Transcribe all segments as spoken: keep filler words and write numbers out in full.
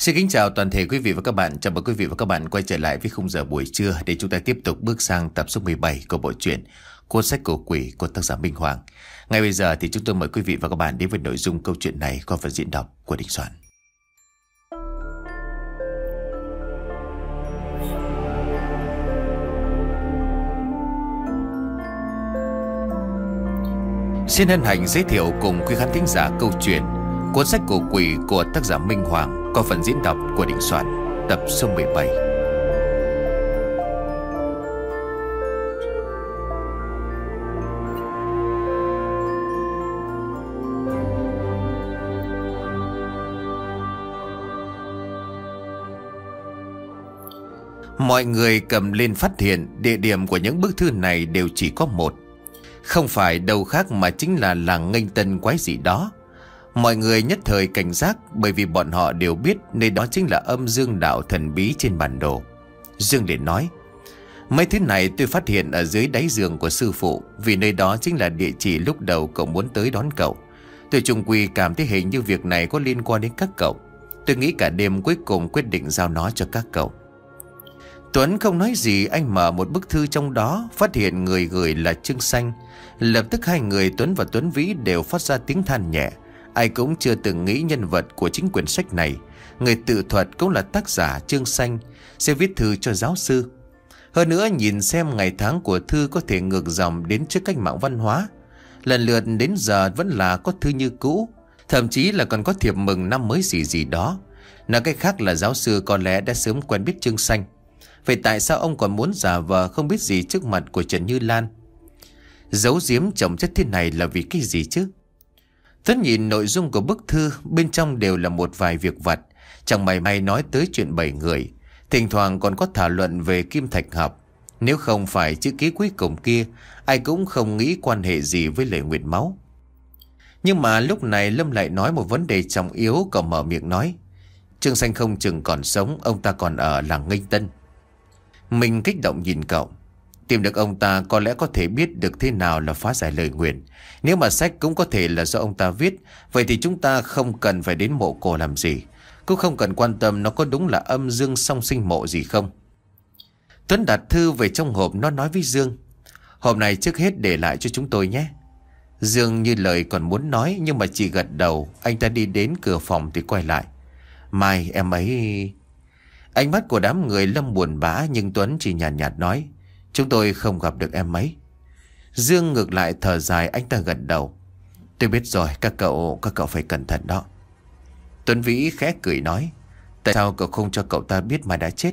Xin kính chào toàn thể quý vị và các bạn. Chào mừng quý vị và các bạn quay trở lại với khung giờ buổi trưa để chúng ta tiếp tục bước sang tập số mười bảy của bộ truyện Cuốn sách cổ quỷ của tác giả Minh Hoàng. Ngay bây giờ thì chúng tôi mời quý vị và các bạn đến với nội dung câu chuyện này qua phần diễn đọc của Đình Soạn. Xin hân hạnh giới thiệu cùng quý khán thính giả câu chuyện Cuốn sách cổ quỷ của tác giả Minh Hoàng qua phần diễn đọc của Đình Soạn, tập số mười bảy. Mọi người cầm lên phát hiện địa điểm của những bức thư này đều chỉ có một, không phải đâu khác mà chính là làng Nghênh Tân quái dị đó. Mọi người nhất thời cảnh giác bởi vì bọn họ đều biết nơi đó chính là âm dương đạo thần bí trên bản đồ. Dương liền nói: mấy thứ này tôi phát hiện ở dưới đáy giường của sư phụ, vì nơi đó chính là địa chỉ lúc đầu cậu muốn tới đón cậu. Tôi chung quy cảm thấy hình như việc này có liên quan đến các cậu. Tôi nghĩ cả đêm cuối cùng quyết định giao nó cho các cậu. Tuấn không nói gì, anh mở một bức thư trong đó, phát hiện người gửi là Trương Xanh. Lập tức hai người Tuấn và Tuấn Vĩ đều phát ra tiếng than nhẹ. Ai cũng chưa từng nghĩ nhân vật của chính quyển sách này, người tự thuật cũng là tác giả Trương Xanh, sẽ viết thư cho giáo sư. Hơn nữa nhìn xem ngày tháng của thư có thể ngược dòng đến trước cách mạng văn hóa. Lần lượt đến giờ vẫn là có thư như cũ, thậm chí là còn có thiệp mừng năm mới gì gì đó. Nói cách khác là giáo sư có lẽ đã sớm quen biết Trương Xanh. Vậy tại sao ông còn muốn giả vờ không biết gì trước mặt của Trần Như Lan? Giấu giếm chồng chất thế này là vì cái gì chứ? Tuấn nhìn nội dung của bức thư, bên trong đều là một vài việc vặt, chẳng mảy may nói tới chuyện bảy người. Thỉnh thoảng còn có thảo luận về kim thạch học. Nếu không phải chữ ký cuối cùng kia, ai cũng không nghĩ quan hệ gì với Lệ Nguyệt Máu. Nhưng mà lúc này Lâm lại nói một vấn đề trọng yếu, cậu mở miệng nói: Trương Xanh không chừng còn sống, ông ta còn ở làng Nghênh Tân. Mình kích động nhìn cậu. Tìm được ông ta có lẽ có thể biết được thế nào là phá giải lời nguyền. Nếu mà sách cũng có thể là do ông ta viết, vậy thì chúng ta không cần phải đến mộ cổ làm gì, cũng không cần quan tâm nó có đúng là âm dương song sinh mộ gì không. Tuấn đặt thư về trong hộp, nó nói với Dương: hộp này trước hết để lại cho chúng tôi nhé. Dương như lời còn muốn nói nhưng mà chỉ gật đầu. Anh ta đi đến cửa phòng thì quay lại: Mai em ấy... Ánh mắt của đám người Lâm buồn bã, nhưng Tuấn chỉ nhàn nhạt, nhạt nói: chúng tôi không gặp được em ấy. Dương ngược lại thở dài, anh ta gật đầu: tôi biết rồi, các cậu các cậu phải cẩn thận đó. Tuấn Vĩ khẽ cười nói: tại sao cậu không cho cậu ta biết mà đã chết?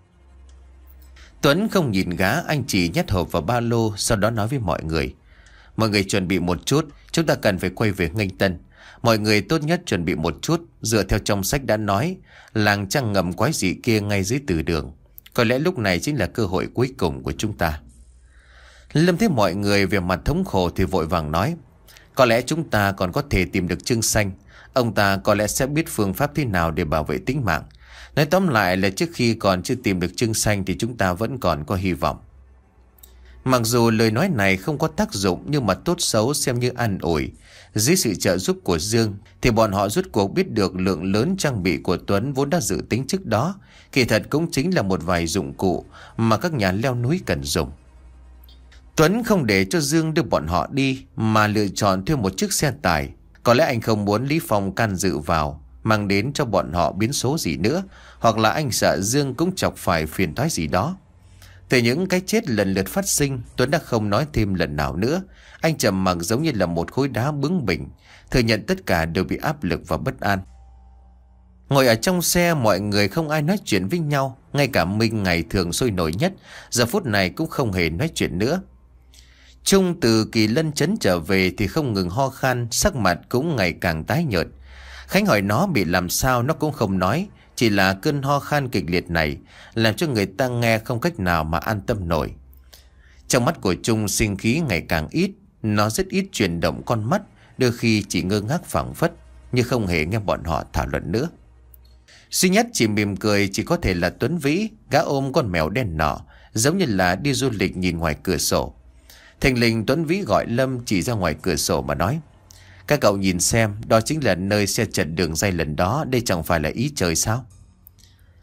Tuấn không nhìn gã, anh chỉ nhét hộp vào ba lô, sau đó nói với mọi người: mọi người chuẩn bị một chút, chúng ta cần phải quay về Nghênh Tân. Mọi người tốt nhất chuẩn bị một chút. Dựa theo trong sách đã nói, làng trăng ngầm quái dị kia ngay dưới từ đường. Có lẽ lúc này chính là cơ hội cuối cùng của chúng ta. Lâm thấy mọi người về mặt thống khổ thì vội vàng nói: có lẽ chúng ta còn có thể tìm được Trương Xanh. Ông ta có lẽ sẽ biết phương pháp thế nào để bảo vệ tính mạng. Nói tóm lại là trước khi còn chưa tìm được Trương Xanh thì chúng ta vẫn còn có hy vọng. Mặc dù lời nói này không có tác dụng, nhưng mà tốt xấu xem như an ủi. Dưới sự trợ giúp của Dương thì bọn họ rút cuộc biết được lượng lớn trang bị của Tuấn vốn đã dự tính trước đó kỳ thật cũng chính là một vài dụng cụ mà các nhà leo núi cần dùng. Tuấn không để cho Dương đưa bọn họ đi mà lựa chọn thuê một chiếc xe tải. Có lẽ anh không muốn Lý Phong can dự vào, mang đến cho bọn họ biến số gì nữa, hoặc là anh sợ Dương cũng chọc phải phiền toái gì đó. Từ những cái chết lần lượt phát sinh, Tuấn đã không nói thêm lần nào nữa. Anh trầm mặc giống như là một khối đá bướng bỉnh, thừa nhận tất cả đều bị áp lực và bất an. Ngồi ở trong xe, mọi người không ai nói chuyện với nhau. Ngay cả Minh ngày thường sôi nổi nhất, giờ phút này cũng không hề nói chuyện nữa. Trung từ Kỳ Lân Trấn trở về thì không ngừng ho khan, sắc mặt cũng ngày càng tái nhợt. Khánh hỏi nó bị làm sao, nó cũng không nói. Chỉ là cơn ho khan kịch liệt này làm cho người ta nghe không cách nào mà an tâm nổi. Trong mắt của Trung sinh khí ngày càng ít. Nó rất ít chuyển động con mắt, đôi khi chỉ ngơ ngác phảng phất, như không hề nghe bọn họ thảo luận nữa. Duy nhất chỉ mỉm cười chỉ có thể là Tuấn Vĩ. Gã ôm con mèo đen nọ, giống như là đi du lịch nhìn ngoài cửa sổ. Thình lình Tuấn Vĩ gọi Lâm chỉ ra ngoài cửa sổ mà nói: các cậu nhìn xem, đó chính là nơi xe chật đường dây lần đó. Đây chẳng phải là ý trời sao?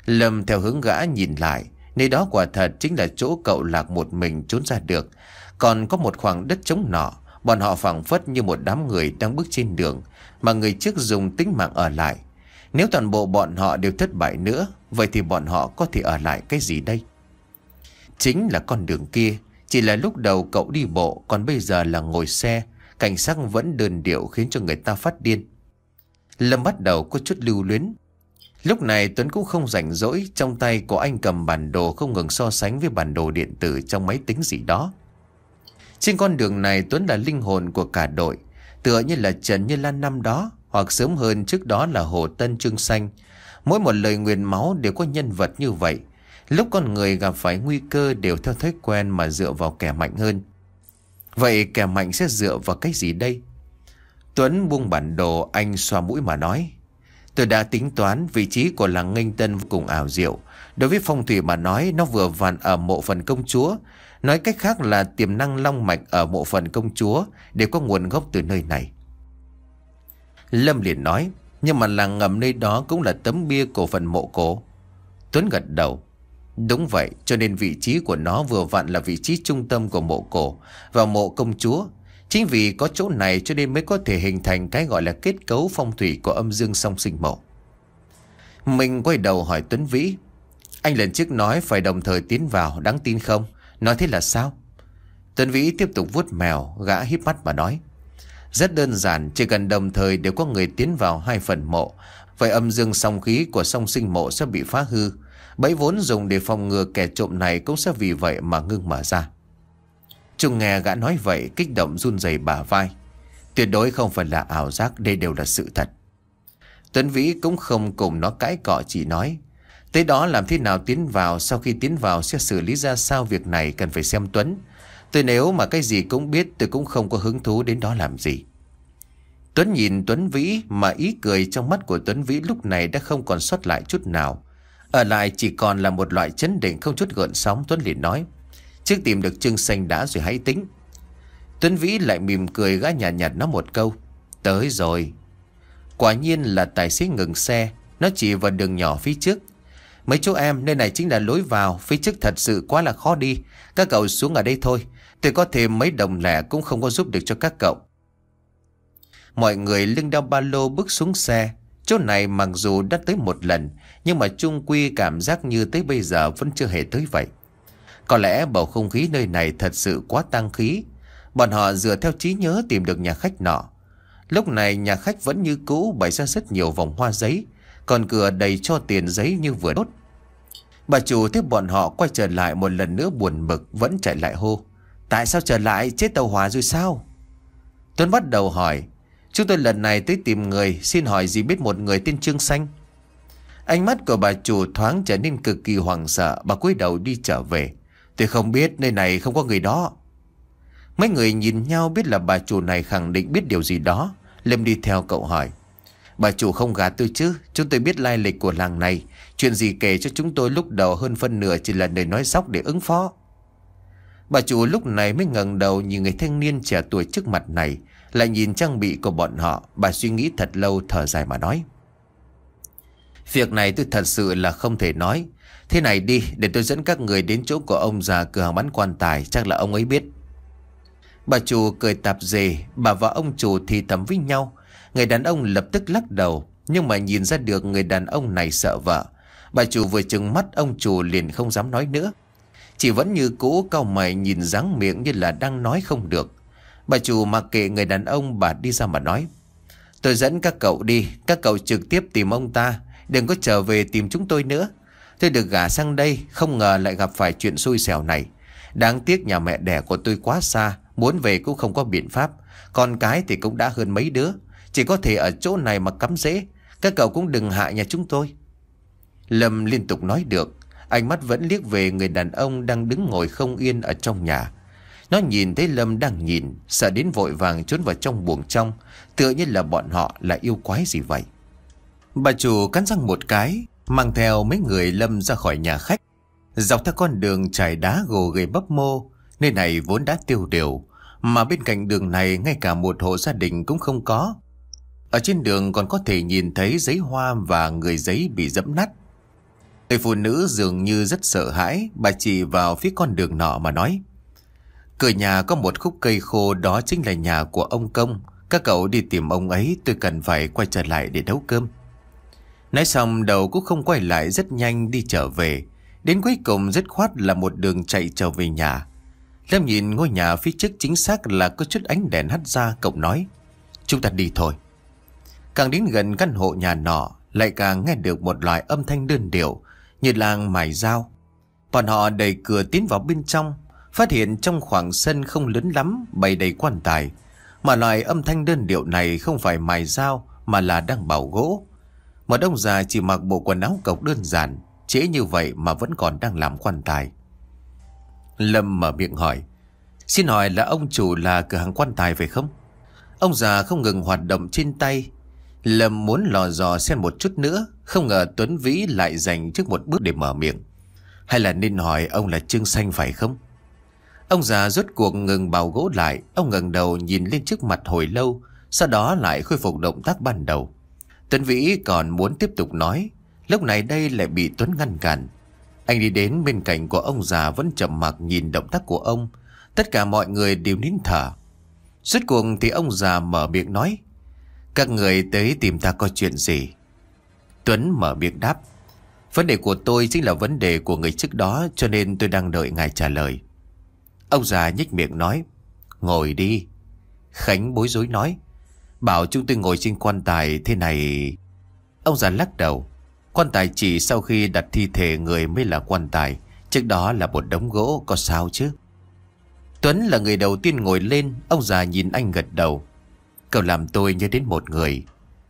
Lâm theo hướng gã nhìn lại, nơi đó quả thật chính là chỗ cậu Lạc một mình trốn ra được. Còn có một khoảng đất trống nọ. Bọn họ phảng phất như một đám người đang bước trên đường, mà người trước dùng tính mạng ở lại. Nếu toàn bộ bọn họ đều thất bại nữa, vậy thì bọn họ có thể ở lại cái gì đây? Chính là con đường kia. Chỉ là lúc đầu cậu đi bộ, còn bây giờ là ngồi xe. Cảnh sắc vẫn đơn điệu khiến cho người ta phát điên. Lâm bắt đầu có chút lưu luyến. Lúc này Tuấn cũng không rảnh rỗi. Trong tay của anh cầm bản đồ không ngừng so sánh với bản đồ điện tử trong máy tính gì đó. Trên con đường này Tuấn là linh hồn của cả đội. Tựa như là Trần Như Lan năm đó, hoặc sớm hơn trước đó là Hồ Tân Trương Xanh. Mỗi một lời nguyền máu đều có nhân vật như vậy. Lúc con người gặp phải nguy cơ đều theo thói quen mà dựa vào kẻ mạnh hơn. Vậy kẻ mạnh sẽ dựa vào cái gì đây? Tuấn buông bản đồ, anh xoa mũi mà nói. Tôi đã tính toán vị trí của làng Nghênh Tân vô cùng ảo diệu. Đối với phong thủy mà nói, nó vừa vặn ở mộ phần công chúa. Nói cách khác là tiềm năng long mạch ở mộ phần công chúa đều có nguồn gốc từ nơi này. Lâm liền nói, nhưng mà làng ngầm nơi đó cũng là tấm bia của phần mộ cổ. Tuấn gật đầu. Đúng vậy, cho nên vị trí của nó vừa vặn là vị trí trung tâm của mộ cổ và mộ công chúa. Chính vì có chỗ này cho nên mới có thể hình thành cái gọi là kết cấu phong thủy của âm dương song sinh mộ. Mình quay đầu hỏi Tuấn Vĩ, anh lần trước nói phải đồng thời tiến vào, đáng tin không? Nói thế là sao? Tuấn Vĩ tiếp tục vuốt mèo, gã híp mắt mà nói. Rất đơn giản, chỉ cần đồng thời đều có người tiến vào hai phần mộ, vậy âm dương song khí của song sinh mộ sẽ bị phá hư. Bẫy vốn dùng để phòng ngừa kẻ trộm này cũng sẽ vì vậy mà ngưng mở ra. Trung nghe gã nói vậy kích động run rẩy bả vai. Tuyệt đối không phải là ảo giác, đây đều là sự thật. Tuấn Vĩ cũng không cùng nó cãi cọ, chỉ nói. Tới đó làm thế nào tiến vào, sau khi tiến vào sẽ xử lý ra sao, việc này cần phải xem Tuấn. Tôi nếu mà cái gì cũng biết tôi cũng không có hứng thú đến đó làm gì. Tuấn nhìn Tuấn Vĩ mà ý cười trong mắt của Tuấn Vĩ lúc này đã không còn sót lại chút nào. Ở lại chỉ còn là một loại chấn định không chút gợn sóng. Tuấn liền nói, trước tìm được Trương Xanh đã rồi hãy tính. Tuấn Vĩ lại mỉm cười, gã nhạt nhạt, nhạt nó một câu, tới rồi. Quả nhiên là tài xế ngừng xe. Nó chỉ vào đường nhỏ phía trước. Mấy chú em, nơi này chính là lối vào, phía trước thật sự quá là khó đi. Các cậu xuống ở đây thôi, tôi có thêm mấy đồng lẻ cũng không có giúp được cho các cậu. Mọi người lưng đeo ba lô bước xuống xe. Chỗ này mặc dù đã tới một lần, nhưng mà chung quy cảm giác như tới bây giờ vẫn chưa hề tới vậy. Có lẽ bầu không khí nơi này thật sự quá tang khí. Bọn họ dựa theo trí nhớ tìm được nhà khách nọ. Lúc này nhà khách vẫn như cũ, bày ra rất nhiều vòng hoa giấy, còn cửa đầy cho tiền giấy như vừa đốt. Bà chủ thấy bọn họ quay trở lại một lần nữa buồn bực, vẫn chạy lại hô, tại sao trở lại, chết tàu hỏa rồi sao? Tuấn bắt đầu hỏi, chúng tôi lần này tới tìm người, xin hỏi gì biết một người tên Trương Xanh? Ánh mắt của bà chủ thoáng trở nên cực kỳ hoảng sợ. Bà cúi đầu đi trở về. Tôi không biết, nơi này không có người đó. Mấy người nhìn nhau biết là bà chủ này khẳng định biết điều gì đó. Lâm đi theo cậu hỏi, bà chủ không gạt tôi chứ? Chúng tôi biết lai lịch của làng này. Chuyện gì kể cho chúng tôi lúc đầu hơn phân nửa chỉ là lời nói dóc để ứng phó. Bà chủ lúc này mới ngẩng đầu nhìn người thanh niên trẻ tuổi trước mặt này, lại nhìn trang bị của bọn họ. Bà suy nghĩ thật lâu, thở dài mà nói, việc này tôi thật sự là không thể nói. Thế này đi, để tôi dẫn các người đến chỗ của ông già cửa hàng bán quan tài, chắc là ông ấy biết. Bà chủ cười tạp dề. Bà và ông chủ thì thầm với nhau. Người đàn ông lập tức lắc đầu, nhưng mà nhìn ra được người đàn ông này sợ vợ. Bà chủ vừa trừng mắt ông chủ liền không dám nói nữa, chỉ vẫn như cũ cau mày nhìn dáng miệng như là đang nói không được. Bà chủ mặc kệ người đàn ông, bà đi ra mà nói, tôi dẫn các cậu đi, các cậu trực tiếp tìm ông ta, đừng có trở về tìm chúng tôi nữa. Tôi được gả sang đây, không ngờ lại gặp phải chuyện xui xẻo này. Đáng tiếc nhà mẹ đẻ của tôi quá xa, muốn về cũng không có biện pháp. Con cái thì cũng đã hơn mấy đứa, chỉ có thể ở chỗ này mà cắm rễ. Các cậu cũng đừng hại nhà chúng tôi. Lâm liên tục nói được, ánh mắt vẫn liếc về người đàn ông đang đứng ngồi không yên ở trong nhà. Nó nhìn thấy Lâm đang nhìn, sợ đến vội vàng trốn vào trong buồng trong, tựa như là bọn họ là yêu quái gì vậy. Bà chủ cắn răng một cái, mang theo mấy người Lâm ra khỏi nhà khách. Dọc theo con đường trải đá gồ ghề bấp mô, nơi này vốn đã tiêu điều, mà bên cạnh đường này ngay cả một hộ gia đình cũng không có. Ở trên đường còn có thể nhìn thấy giấy hoa và người giấy bị dẫm nát. Người phụ nữ dường như rất sợ hãi. Bà chỉ vào phía con đường nọ mà nói: cửa nhà có một khúc cây khô, đó chính là nhà của ông Công. Các cậu đi tìm ông ấy, tôi cần phải quay trở lại để nấu cơm. Nói xong đầu cũng không quay lại, rất nhanh đi trở về. Đến cuối cùng dứt khoát là một đường chạy trở về nhà. Lâm nhìn ngôi nhà phía trước chính xác là có chút ánh đèn hắt ra. Cậu nói: chúng ta đi thôi. Càng đến gần căn hộ nhà nọ, lại càng nghe được một loại âm thanh đơn điệu như làng mài dao. Bọn họ đẩy cửa tiến vào bên trong, phát hiện trong khoảng sân không lớn lắm bày đầy quan tài, mà loại âm thanh đơn điệu này không phải mài dao mà là đang bào gỗ. Một ông già chỉ mặc bộ quần áo cộc đơn giản, trễ như vậy mà vẫn còn đang làm quan tài. Lâm mở miệng hỏi: xin hỏi là ông chủ là cửa hàng quan tài phải không? Ông già không ngừng hoạt động trên tay. Lâm muốn lò dò xem một chút nữa, không ngờ Tuấn Vĩ lại dành trước một bước để mở miệng: hay là nên hỏi ông là Trương Xanh phải không? Ông già rốt cuộc ngừng bào gỗ lại. Ông ngẩng đầu nhìn lên trước mặt hồi lâu, sau đó lại khôi phục động tác ban đầu. Tuấn Vĩ còn muốn tiếp tục nói, lúc này đây lại bị Tuấn ngăn cản. Anh đi đến bên cạnh của ông già, vẫn trầm mặc nhìn động tác của ông. Tất cả mọi người đều nín thở. Rốt cuộc thì ông già mở miệng nói: các người tới tìm ta có chuyện gì? Tuấn mở miệng đáp: vấn đề của tôi chính là vấn đề của người trước đó, cho nên tôi đang đợi ngài trả lời. Ông già nhếch miệng nói: ngồi đi. Khánh bối rối nói: bảo chúng tôi ngồi trên quan tài thế này. Ông già lắc đầu: quan tài chỉ sau khi đặt thi thể người mới là quan tài, trước đó là một đống gỗ, có sao chứ? Tuấn là người đầu tiên ngồi lên. Ông già nhìn anh gật đầu: cậu làm tôi nhớ đến một người.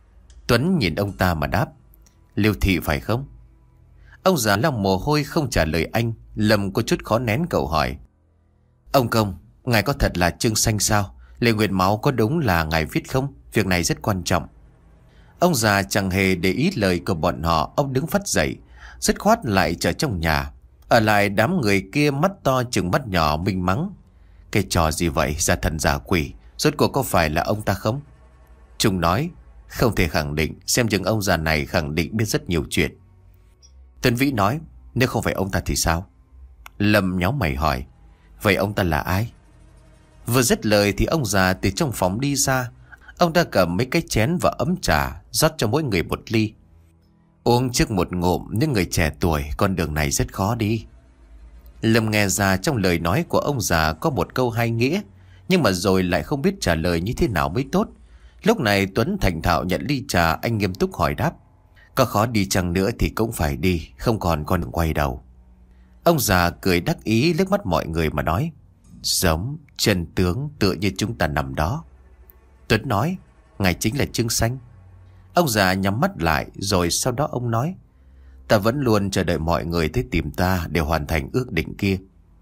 Tuấn nhìn ông ta mà đáp: Liêu Thị phải không? Ông già lau mồ hôi không trả lời anh. Lâm có chút khó nén cậu hỏi: ông Công, ngài có thật là Trương Xanh sao? Lời nguyện máu có đúng là ngài viết không? Việc này rất quan trọng. Ông già chẳng hề để ý lời của bọn họ. Ông đứng phắt dậy, dứt khoát lại trở trong nhà. Ở lại đám người kia mắt to chừng mắt nhỏ minh mắng: cái trò gì vậy, giả thần giả quỷ, rốt cuộc có phải là ông ta không? Trung nói: không thể khẳng định, xem chừng ông già này khẳng định biết rất nhiều chuyện. Tuấn Vĩ nói: nếu không phải ông ta thì sao? Lâm nhíu mày hỏi: vậy ông ta là ai? Vừa dứt lời thì ông già từ trong phòng đi ra. Ông ta cầm mấy cái chén và ấm trà, rót cho mỗi người một ly. Uống trước một ngụm, những người trẻ tuổi, con đường này rất khó đi. Lâm nghe ra trong lời nói của ông già có một câu hay nghĩa, nhưng mà rồi lại không biết trả lời như thế nào mới tốt. Lúc này Tuấn thành thạo nhận ly trà. Anh nghiêm túc hỏi đáp: có khó đi chăng nữa thì cũng phải đi, không còn con đường quay đầu. Ông già cười đắc ý liếc mắt mọi người mà nói: giống chân tướng tựa như chúng ta nằm đó. Tuấn nói: ngài chính là Trương Xanh. Ông già nhắm mắt lại, rồi sau đó ông nói: ta vẫn luôn chờ đợi mọi người tới tìm ta để hoàn thành ước định kia.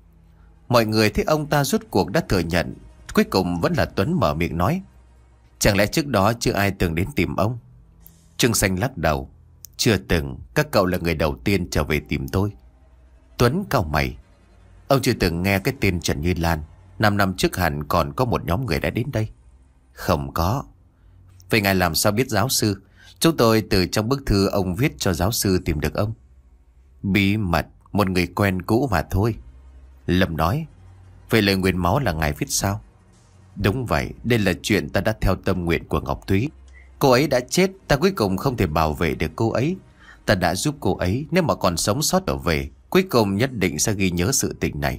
Mọi người thấy ông ta rốt cuộc đã thừa nhận. Cuối cùng vẫn là Tuấn mở miệng nói: chẳng lẽ trước đó chưa ai từng đến tìm ông? Trương Xanh lắc đầu: chưa từng, các cậu là người đầu tiên trở về tìm tôi. Tuấn cau mày: ông chưa từng nghe cái tên Trần Như Lan? Năm năm trước hẳn còn có một nhóm người đã đến đây. Không có. Vậy ngài làm sao biết giáo sư? Chúng tôi từ trong bức thư ông viết cho giáo sư tìm được ông. Bí mật, một người quen cũ mà thôi. Lâm nói: vậy lời nguyền máu là ngài viết sao? Đúng vậy, đây là chuyện ta đã theo tâm nguyện của Ngọc Thúy. Cô ấy đã chết, ta cuối cùng không thể bảo vệ được cô ấy. Ta đã giúp cô ấy, nếu mà còn sống sót trở về, cuối cùng nhất định sẽ ghi nhớ sự tình này.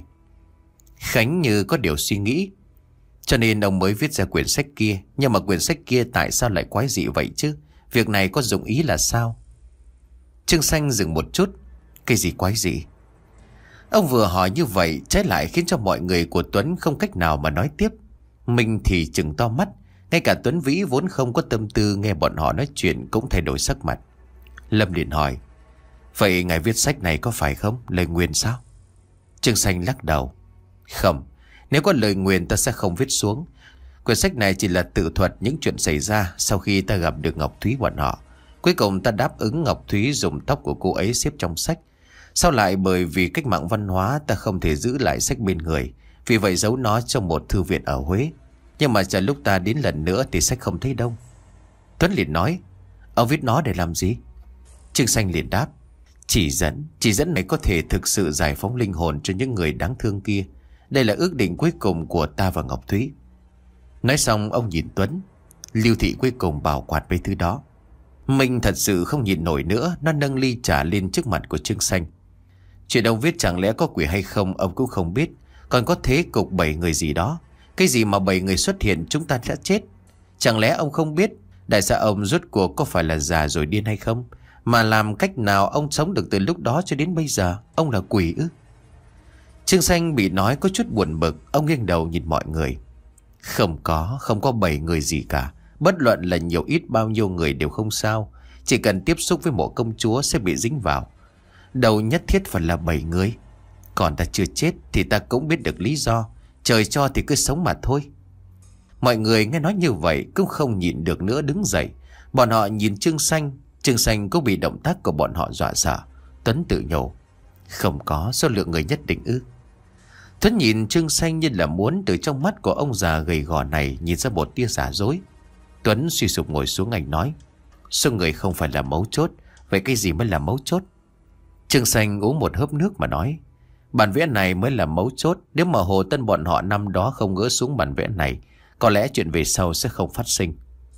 Khánh như có điều suy nghĩ: cho nên ông mới viết ra quyển sách kia. Nhưng mà quyển sách kia tại sao lại quái dị vậy chứ? Việc này có dụng ý là sao? Trương Xanh dừng một chút: cái gì quái dị? Ông vừa hỏi như vậy, trái lại khiến cho mọi người của Tuấn không cách nào mà nói tiếp. Mình thì chừng to mắt. Ngay cả Tuấn Vĩ vốn không có tâm tư nghe bọn họ nói chuyện cũng thay đổi sắc mặt. Lâm liền hỏi: vậy ngài viết sách này có phải không? Lời nguyền sao? Trương Xanh lắc đầu: không, nếu có lời nguyền ta sẽ không viết xuống. Quyển sách này chỉ là tự thuật những chuyện xảy ra sau khi ta gặp được Ngọc Thúy bọn họ. Cuối cùng ta đáp ứng Ngọc Thúy dùng tóc của cô ấy xếp trong sách. Sau lại bởi vì cách mạng văn hóa ta không thể giữ lại sách bên người, vì vậy giấu nó trong một thư viện ở Huế. Nhưng mà chờ lúc ta đến lần nữa thì sách không thấy đâu. Tuấn liền nói: ông viết nó để làm gì? Trương Xanh liền đáp: Chỉ dẫn, chỉ dẫn này có thể thực sự giải phóng linh hồn cho những người đáng thương kia. Đây là ước định cuối cùng của ta và Ngọc Thúy. Nói xong ông nhìn Tuấn. Lưu Thị cuối cùng bảo quạt với thứ đó. Mình thật sự không nhịn nổi nữa. Nó nâng ly trà lên trước mặt của Trương Xanh. Chuyện ông viết chẳng lẽ có quỷ hay không ông cũng không biết. Còn có thế cục bảy người gì đó. Cái gì mà bảy người xuất hiện chúng ta đã chết. Chẳng lẽ ông không biết đại gia ông rốt cuộc có phải là già rồi điên hay không? Mà làm cách nào ông sống được từ lúc đó cho đến bây giờ? Ông là quỷ ư? Trương Xanh bị nói có chút buồn bực. Ông nghiêng đầu nhìn mọi người. Không có, không có bảy người gì cả. Bất luận là nhiều ít bao nhiêu người đều không sao. Chỉ cần tiếp xúc với mộ công chúa sẽ bị dính vào. Đâu nhất thiết phải là bảy người. Còn ta chưa chết thì ta cũng biết được lý do. Trời cho thì cứ sống mà thôi. Mọi người nghe nói như vậy cũng không nhịn được nữa đứng dậy. Bọn họ nhìn Trương Xanh. Trương Xanh cũng bị động tác của bọn họ dọa sợ. Tuấn tự nhủ. Không có số lượng người nhất định ư? Tuấn nhìn Trương Xanh như là muốn từ trong mắt của ông già gầy gò này nhìn ra một tia giả dối. Tuấn suy sụp ngồi xuống anh nói. Số người không phải là mấu chốt. Vậy cái gì mới là mấu chốt? Trương Xanh uống một hớp nước mà nói. Bản vẽ này mới là mấu chốt. Nếu mà Hồ Tân bọn họ năm đó không gỡ xuống bản vẽ này, có lẽ chuyện về sau sẽ không phát sinh.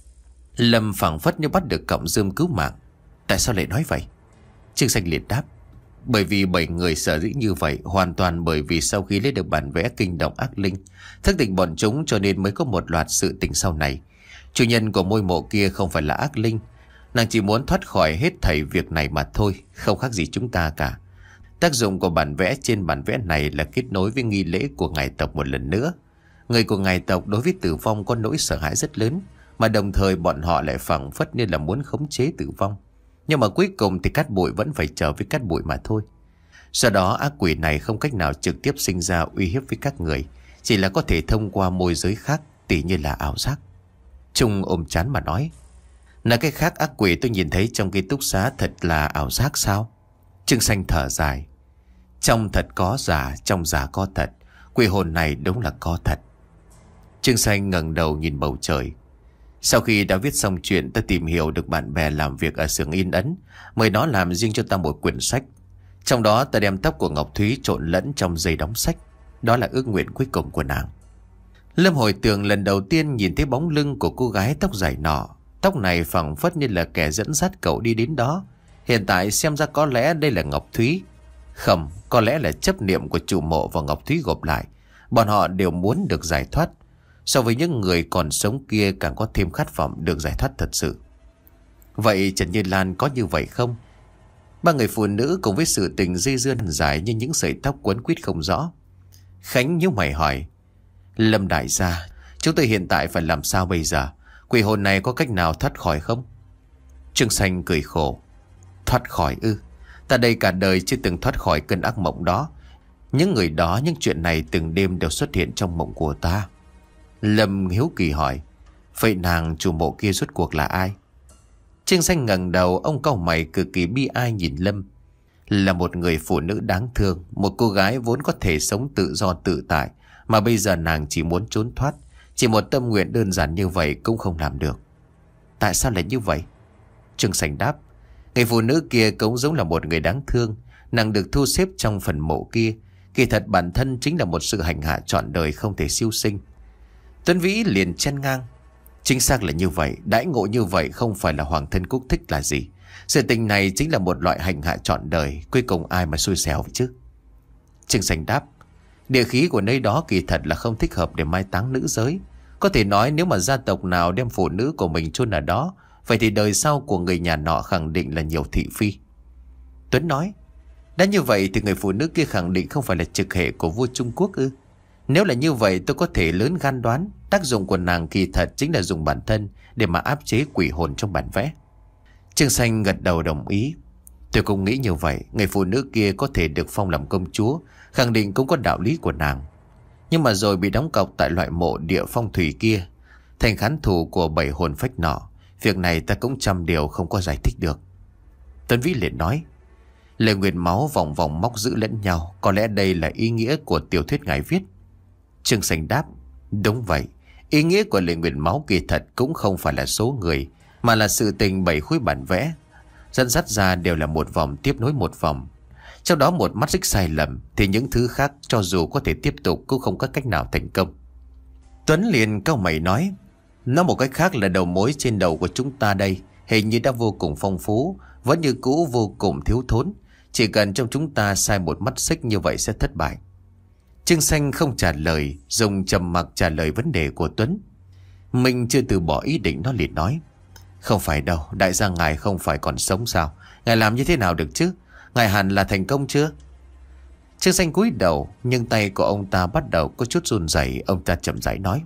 Lâm phảng phất như bắt được cọng rơm cứu mạng. Tại sao lại nói vậy? Trương Xanh liền đáp. Bởi vì bảy người sở dĩ như vậy hoàn toàn bởi vì sau khi lấy được bản vẽ kinh động ác linh, thức tỉnh bọn chúng cho nên mới có một loạt sự tình sau này. Chủ nhân của ngôi mộ kia không phải là ác linh. Nàng chỉ muốn thoát khỏi hết thảy việc này mà thôi, không khác gì chúng ta cả. Tác dụng của bản vẽ trên bản vẽ này là kết nối với nghi lễ của ngài tộc một lần nữa. Người của ngài tộc đối với tử vong có nỗi sợ hãi rất lớn, mà đồng thời bọn họ lại phảng phất như là muốn khống chế tử vong. Nhưng mà cuối cùng thì cát bụi vẫn phải trở với cát bụi mà thôi. Do đó ác quỷ này không cách nào trực tiếp sinh ra uy hiếp với các người, chỉ là có thể thông qua môi giới khác, tỉ như là ảo giác. Trung ôm chán mà nói. Là cái khác ác quỷ tôi nhìn thấy trong ký túc xá thật là ảo giác sao? Trương Xanh thở dài. Trong thật có giả, trong giả có thật. Quỷ hồn này đúng là có thật. Trương Xanh ngẩng đầu nhìn bầu trời. Sau khi đã viết xong chuyện, ta tìm hiểu được bạn bè làm việc ở xưởng in ấn, mời nó làm riêng cho ta một quyển sách. Trong đó ta đem tóc của Ngọc Thúy trộn lẫn trong giấy đóng sách. Đó là ước nguyện cuối cùng của nàng. Lâm hồi tưởng lần đầu tiên nhìn thấy bóng lưng của cô gái tóc dài nọ. Tóc này phảng phất như là kẻ dẫn dắt cậu đi đến đó. Hiện tại xem ra có lẽ đây là Ngọc Thúy. Không, có lẽ là chấp niệm của chủ mộ và Ngọc Thúy gộp lại. Bọn họ đều muốn được giải thoát. So với những người còn sống kia càng có thêm khát vọng được giải thoát thật sự. Vậy Trần Như Lan có như vậy không? Ba người phụ nữ cùng với sự tình dây dưa dài như những sợi tóc quấn quýt không rõ. Khánh nhíu mày hỏi. Lâm đại gia, chúng tôi hiện tại phải làm sao bây giờ? Quỷ hồn này có cách nào thoát khỏi không? Trương Xanh cười khổ. Thoát khỏi ư? Ta đây cả đời chưa từng thoát khỏi cơn ác mộng đó. Những người đó, những chuyện này từng đêm đều xuất hiện trong mộng của ta. Lâm hiếu kỳ hỏi. Vậy nàng chủ mộ kia rốt cuộc là ai? Trương Xanh ngẩng đầu, ông cau mày cực kỳ bi ai nhìn Lâm. Là một người phụ nữ đáng thương, một cô gái vốn có thể sống tự do tự tại, mà bây giờ nàng chỉ muốn trốn thoát. Chỉ một tâm nguyện đơn giản như vậy cũng không làm được. Tại sao lại như vậy? Trương Xanh đáp. Người phụ nữ kia cũng giống là một người đáng thương. Nàng được thu xếp trong phần mộ kia. Kỳ thật bản thân chính là một sự hành hạ trọn đời không thể siêu sinh. Tuấn Vĩ liền chen ngang. Chính xác là như vậy. Đãi ngộ như vậy không phải là hoàng thân quốc thích là gì. Sự tình này chính là một loại hành hạ trọn đời. Cuối cùng ai mà xui xẻo vậy chứ? Trương Xanh đáp. Địa khí của nơi đó kỳ thật là không thích hợp để mai táng nữ giới. Có thể nói nếu mà gia tộc nào đem phụ nữ của mình chôn ở đó, vậy thì đời sau của người nhà nọ khẳng định là nhiều thị phi. Tuấn nói. Đã như vậy thì người phụ nữ kia khẳng định không phải là trực hệ của vua Trung Quốc ư? Nếu là như vậy tôi có thể lớn gan đoán tác dụng của nàng kỳ thật chính là dùng bản thân để mà áp chế quỷ hồn trong bản vẽ. Trương Xanh gật đầu đồng ý. Tôi cũng nghĩ như vậy. Người phụ nữ kia có thể được phong làm công chúa, khẳng định cũng có đạo lý của nàng. Nhưng mà rồi bị đóng cọc tại loại mộ địa phong thủy kia, thành khán thủ của bảy hồn phách nọ. Việc này ta cũng trăm điều không có giải thích được. Tuấn Vĩ liền nói. Lời nguyền máu vòng vòng móc giữ lẫn nhau. Có lẽ đây là ý nghĩa của tiểu thuyết ngài viết. Trương Xanh đáp. Đúng vậy. Ý nghĩa của lời nguyền máu kỳ thật cũng không phải là số người, mà là sự tình bảy khối bản vẽ. dẫn dắt ra đều là một vòng tiếp nối một vòng. Trong đó một mắt xích sai lầm thì những thứ khác cho dù có thể tiếp tục cũng không có cách nào thành công. Tuấn liền cau mày nói, nói một cách khác là đầu mối trên đầu của chúng ta đây hình như đã vô cùng phong phú, vẫn như cũ vô cùng thiếu thốn. Chỉ cần trong chúng ta sai một mắt xích như vậy sẽ thất bại. Trương Xanh không trả lời, dùng trầm mặc trả lời vấn đề của Tuấn. Mình chưa từ bỏ ý định, nó liền nói, không phải đâu, đại gia ngài không phải còn sống sao? Ngài làm như thế nào được chứ? Ngài hẳn là thành công chưa? Trương Xanh cúi đầu, nhưng tay của ông ta bắt đầu có chút run rẩy. Ông ta chậm rãi nói,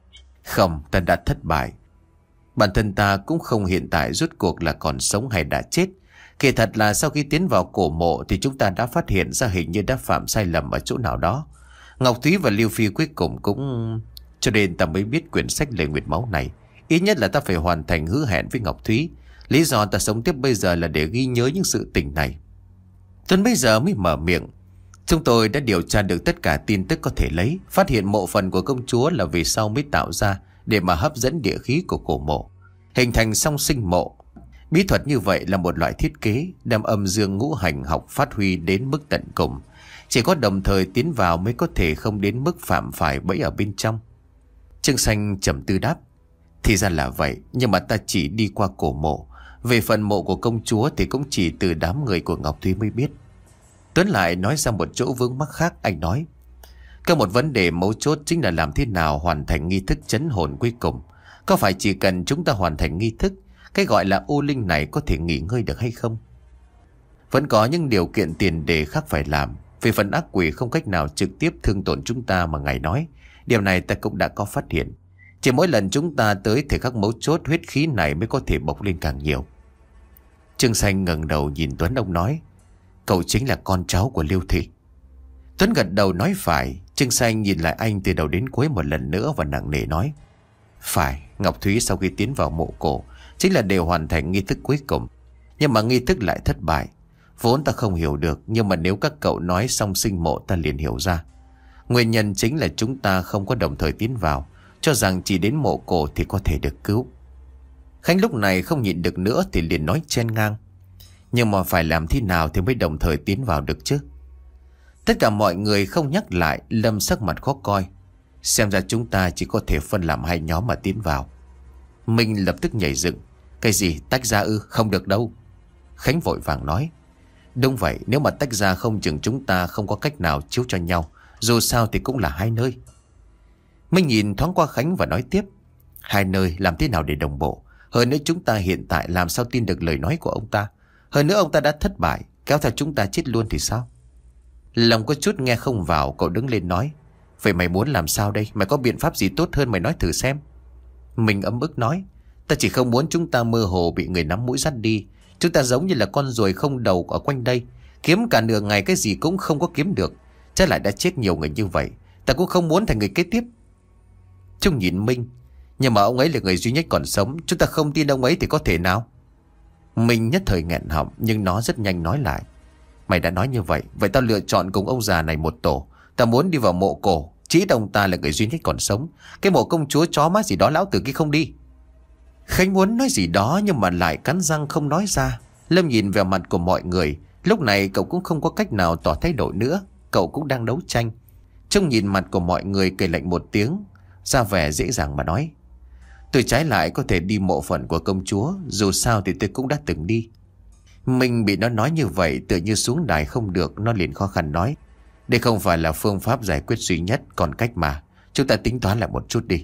không, ta đã thất bại. Bản thân ta cũng không hiện tại rốt cuộc là còn sống hay đã chết. Kỳ thật là sau khi tiến vào cổ mộ thì chúng ta đã phát hiện ra hình như đã phạm sai lầm ở chỗ nào đó. Ngọc Thúy và Lưu Phi cuối cùng cũng... Cho nên ta mới biết quyển sách Lời Nguyệt Máu này. Ít nhất là ta phải hoàn thành hứa hẹn với Ngọc Thúy. Lý do ta sống tiếp bây giờ là để ghi nhớ những sự tình này. Tuấn bây giờ mới mở miệng. Chúng tôi đã điều tra được tất cả tin tức có thể lấy. Phát hiện mộ phần của công chúa là vì sau mới tạo ra để mà hấp dẫn địa khí của cổ mộ, hình thành song sinh mộ. Bí thuật như vậy là một loại thiết kế đem âm dương ngũ hành học phát huy đến mức tận cùng. Chỉ có đồng thời tiến vào mới có thể không đến mức phạm phải bẫy ở bên trong. Trương Xanh trầm tư đáp, thì ra là vậy, nhưng mà ta chỉ đi qua cổ mộ. Về phần mộ của công chúa thì cũng chỉ từ đám người của Ngọc Thúy mới biết. Tuấn lại nói ra một chỗ vướng mắc khác. Anh nói, có một vấn đề mấu chốt chính là làm thế nào hoàn thành nghi thức trấn hồn cuối cùng. Có phải chỉ cần chúng ta hoàn thành nghi thức, cái gọi là ô linh này có thể nghỉ ngơi được hay không? Vẫn có những điều kiện tiền đề khác phải làm. Về phần ác quỷ không cách nào trực tiếp thương tổn chúng ta mà ngài nói, điều này ta cũng đã có phát hiện. Chỉ mỗi lần chúng ta tới thời khắc mấu chốt, huyết khí này mới có thể bộc lên càng nhiều. Trương Xanh ngẩng đầu nhìn Tuấn, ông nói, cậu chính là con cháu của Liêu Thị. Tuấn gật đầu nói phải. Trương Xanh nhìn lại anh từ đầu đến cuối một lần nữa và nặng nề nói, phải, Ngọc Thúy sau khi tiến vào mộ cổ chính là đều hoàn thành nghi thức cuối cùng. Nhưng mà nghi thức lại thất bại. Vốn ta không hiểu được, nhưng mà nếu các cậu nói xong sinh mộ ta liền hiểu ra. Nguyên nhân chính là chúng ta không có đồng thời tiến vào, cho rằng chỉ đến mộ cổ thì có thể được cứu. Khánh lúc này không nhịn được nữa thì liền nói chen ngang, nhưng mà phải làm thế nào thì mới đồng thời tiến vào được chứ? Tất cả mọi người không nhắc lại. Lâm sắc mặt khó coi. Xem ra chúng ta chỉ có thể phân làm hai nhóm mà tiến vào. Minh lập tức nhảy dựng, cái gì tách ra ư? Không được đâu. Khánh vội vàng nói, đúng vậy, nếu mà tách ra không chừng chúng ta không có cách nào chiếu cho nhau. Dù sao thì cũng là hai nơi. Minh nhìn thoáng qua Khánh và nói tiếp, hai nơi làm thế nào để đồng bộ? Hơn nữa chúng ta hiện tại làm sao tin được lời nói của ông ta? Hơn nữa ông ta đã thất bại, kéo theo chúng ta chết luôn thì sao? Lòng có chút nghe không vào, cậu đứng lên nói, vậy mày muốn làm sao đây? Mày có biện pháp gì tốt hơn mày nói thử xem. Mình ấm ức nói, ta chỉ không muốn chúng ta mơ hồ bị người nắm mũi dắt đi. Chúng ta giống như là con ruồi không đầu ở quanh đây, kiếm cả nửa ngày cái gì cũng không có kiếm được. Trái lại đã chết nhiều người như vậy. Ta cũng không muốn thành người kế tiếp. Trung nhìn Minh, nhưng mà ông ấy là người duy nhất còn sống, chúng ta không tin ông ấy thì có thể nào? Minh nhất thời nghẹn họng, nhưng nó rất nhanh nói lại, mày đã nói như vậy, vậy tao lựa chọn cùng ông già này một tổ. Ta muốn đi vào mộ cổ, chỉ đồng ta là người duy nhất còn sống. Cái mộ công chúa chó má gì đó lão tử kia không đi. Khánh muốn nói gì đó nhưng mà lại cắn răng không nói ra. Lâm nhìn vào mặt của mọi người, lúc này cậu cũng không có cách nào tỏ thái độ nữa. Cậu cũng đang đấu tranh. Trông nhìn mặt của mọi người cười lạnh một tiếng, ra vẻ dễ dàng mà nói, tôi trái lại có thể đi mộ phần của công chúa. Dù sao thì tôi cũng đã từng đi. Mình bị nó nói như vậy tự như xuống đài không được. Nó liền khó khăn nói, đây không phải là phương pháp giải quyết duy nhất, còn cách mà chúng ta tính toán lại một chút đi.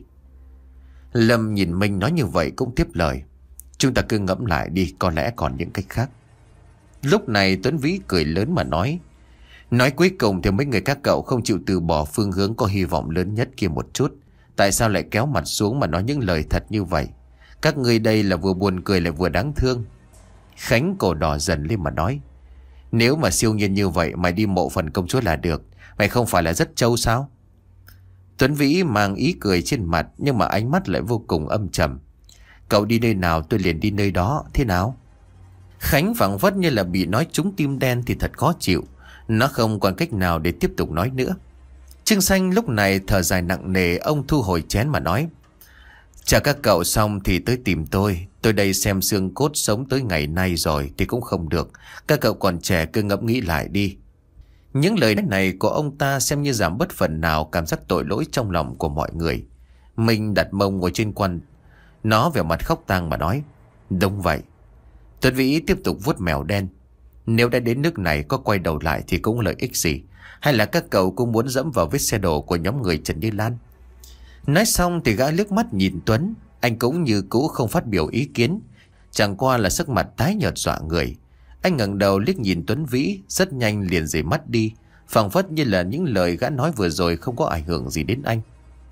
Lâm nhìn Minh nói như vậy cũng tiếp lời, chúng ta cứ ngẫm lại đi, có lẽ còn những cách khác. Lúc này Tuấn Vĩ cười lớn mà nói, nói cuối cùng thì mấy người các cậu không chịu từ bỏ phương hướng có hy vọng lớn nhất kia một chút. Tại sao lại kéo mặt xuống mà nói những lời thật như vậy? Các ngươi đây là vừa buồn cười lại vừa đáng thương. Khánh cổ đỏ dần lên mà nói, nếu mà siêu nhiên như vậy mày đi mộ phần công chúa là được. Mày không phải là rất trâu sao? Tuấn Vĩ mang ý cười trên mặt, nhưng mà ánh mắt lại vô cùng âm trầm. Cậu đi nơi nào tôi liền đi nơi đó, thế nào? Khánh phảng phất như là bị nói trúng tim đen thì thật khó chịu. Nó không còn cách nào để tiếp tục nói nữa. Trương Xanh lúc này thở dài nặng nề. Ông thu hồi chén mà nói, chờ các cậu xong thì tới tìm tôi. Tôi đây xem xương cốt sống tới ngày nay rồi thì cũng không được. Các cậu còn trẻ cứ ngẫm nghĩ lại đi. Những lời này của ông ta xem như giảm bớt phần nào cảm giác tội lỗi trong lòng của mọi người. Minh đặt mông ngồi trên quan, nó vẻ mặt khóc tang mà nói: Đúng vậy. Tuấn Vĩ tiếp tục vuốt mèo đen: Nếu đã đến nước này có quay đầu lại thì cũng lợi ích gì? Hay là các cậu cũng muốn dẫm vào vết xe đổ của nhóm người Trần Như Lan? Nói xong thì gã liếc mắt nhìn Tuấn. Anh cũng như cũ không phát biểu ý kiến, chẳng qua là sắc mặt tái nhợt dọa người. Anh ngẩng đầu liếc nhìn Tuấn Vĩ, rất nhanh liền rời mắt đi, phảng phất như là những lời gã nói vừa rồi không có ảnh hưởng gì đến anh.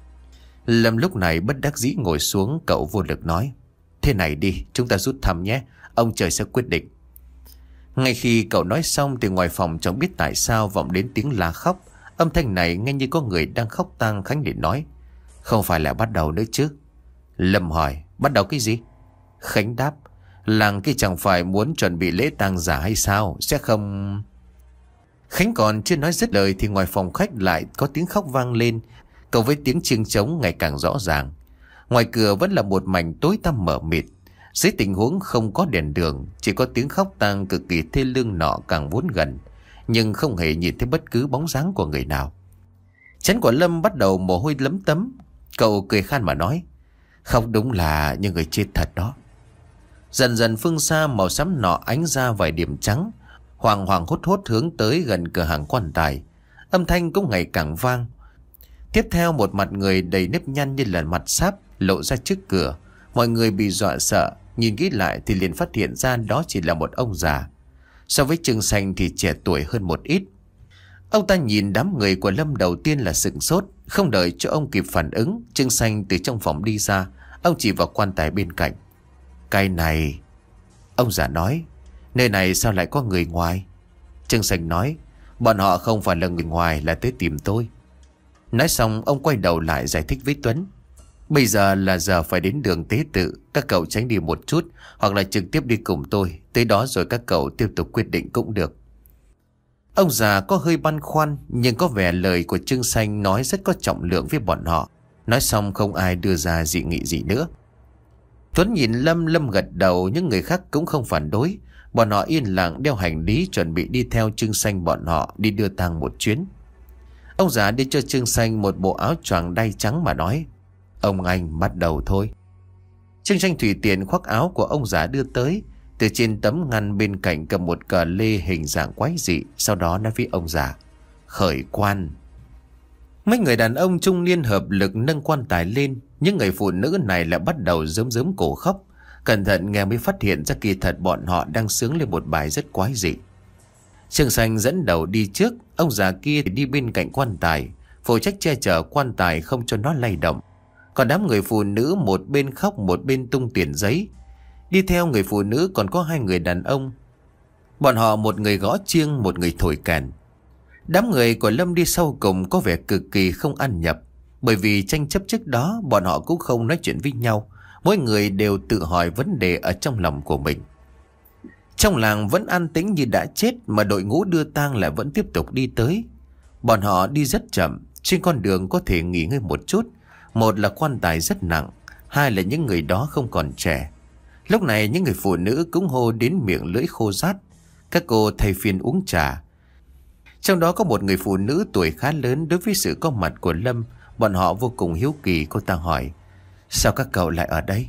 Lâm lúc này bất đắc dĩ ngồi xuống, cậu vô lực nói: Thế này đi, chúng ta rút thăm nhé, ông trời sẽ quyết định. Ngay khi cậu nói xong thì ngoài phòng chẳng biết tại sao vọng đến tiếng la khóc. Âm thanh này nghe như có người đang khóc tang. Khánh liền nói: Không phải là bắt đầu nữa chứ? Lâm hỏi: Bắt đầu cái gì? Khánh đáp: Làng kia chẳng phải muốn chuẩn bị lễ tang giả hay sao? Sẽ không... Khánh còn chưa nói dứt lời thì ngoài phòng khách lại có tiếng khóc vang lên, cộng với tiếng chiêng trống ngày càng rõ ràng. Ngoài cửa vẫn là một mảnh tối tăm mờ mịt. Dưới tình huống không có đèn đường, chỉ có tiếng khóc tang cực kỳ thê lương nọ càng vốn gần, nhưng không hề nhìn thấy bất cứ bóng dáng của người nào. Trán của Lâm bắt đầu mồ hôi lấm tấm. Cậu cười khan mà nói: Không, đúng là những người chết thật đó. Dần dần phương xa màu xám nọ ánh ra vài điểm trắng, hoàng hoàng hốt hốt hướng tới gần cửa hàng quan tài. Âm thanh cũng ngày càng vang. Tiếp theo một mặt người đầy nếp nhăn như là mặt sáp lộ ra trước cửa. Mọi người bị dọa sợ, nhìn kỹ lại thì liền phát hiện ra đó chỉ là một ông già. So với Trương Xanh thì trẻ tuổi hơn một ít. Ông ta nhìn đám người của Lâm đầu tiên là sửng sốt. Không đợi cho ông kịp phản ứng, Trương Xanh từ trong phòng đi ra. Ông chỉ vào quan tài bên cạnh: Cái này... Ông già nói: Nơi này sao lại có người ngoài? Trương Xanh nói: Bọn họ không phải là người ngoài, là tới tìm tôi. Nói xong ông quay đầu lại giải thích với Tuấn: Bây giờ là giờ phải đến đường tế tự, các cậu tránh đi một chút, hoặc là trực tiếp đi cùng tôi. Tới đó rồi các cậu tiếp tục quyết định cũng được. Ông già có hơi băn khoăn, nhưng có vẻ lời của Trương Xanh nói rất có trọng lượng với bọn họ. Nói xong không ai đưa ra dị nghị gì nữa. Tuấn nhìn Lâm, Lâm gật đầu, những người khác cũng không phản đối. Bọn họ yên lặng đeo hành lý chuẩn bị đi theo Trương Xanh bọn họ đi đưa tang một chuyến. Ông già đi cho Trương Xanh một bộ áo choàng đay trắng mà nói: Ông anh bắt đầu thôi. Trương Xanh tùy tiện khoác áo của ông già đưa tới. Từ trên tấm ngăn bên cạnh cầm một cờ lê hình dạng quái dị. Sau đó nói với ông già: Khởi quan. Mấy người đàn ông trung niên hợp lực nâng quan tài lên. Những người phụ nữ này lại bắt đầu rớm rớm cổ khóc. Cẩn thận nghe mới phát hiện ra kỳ thật bọn họ đang sướng lên một bài rất quái dị. Trương Xanh dẫn đầu đi trước. Ông già kia thì đi bên cạnh quan tài, phụ trách che chở quan tài không cho nó lay động. Còn đám người phụ nữ một bên khóc một bên tung tiền giấy. Đi theo người phụ nữ còn có hai người đàn ông. Bọn họ một người gõ chiêng, một người thổi kèn. Đám người của Lâm đi sau cùng có vẻ cực kỳ không ăn nhập. Bởi vì tranh chấp trước đó bọn họ cũng không nói chuyện với nhau. Mỗi người đều tự hỏi vấn đề ở trong lòng của mình. Trong làng vẫn an tĩnh như đã chết, mà đội ngũ đưa tang lại vẫn tiếp tục đi tới. Bọn họ đi rất chậm, trên con đường có thể nghỉ ngơi một chút. Một là quan tài rất nặng, hai là những người đó không còn trẻ. Lúc này những người phụ nữ cũng hô đến miệng lưỡi khô rát. Các cô thay phiên uống trà. Trong đó có một người phụ nữ tuổi khá lớn. Đối với sự có mặt của Lâm, bọn họ vô cùng hiếu kỳ. Cô ta hỏi: Sao các cậu lại ở đây?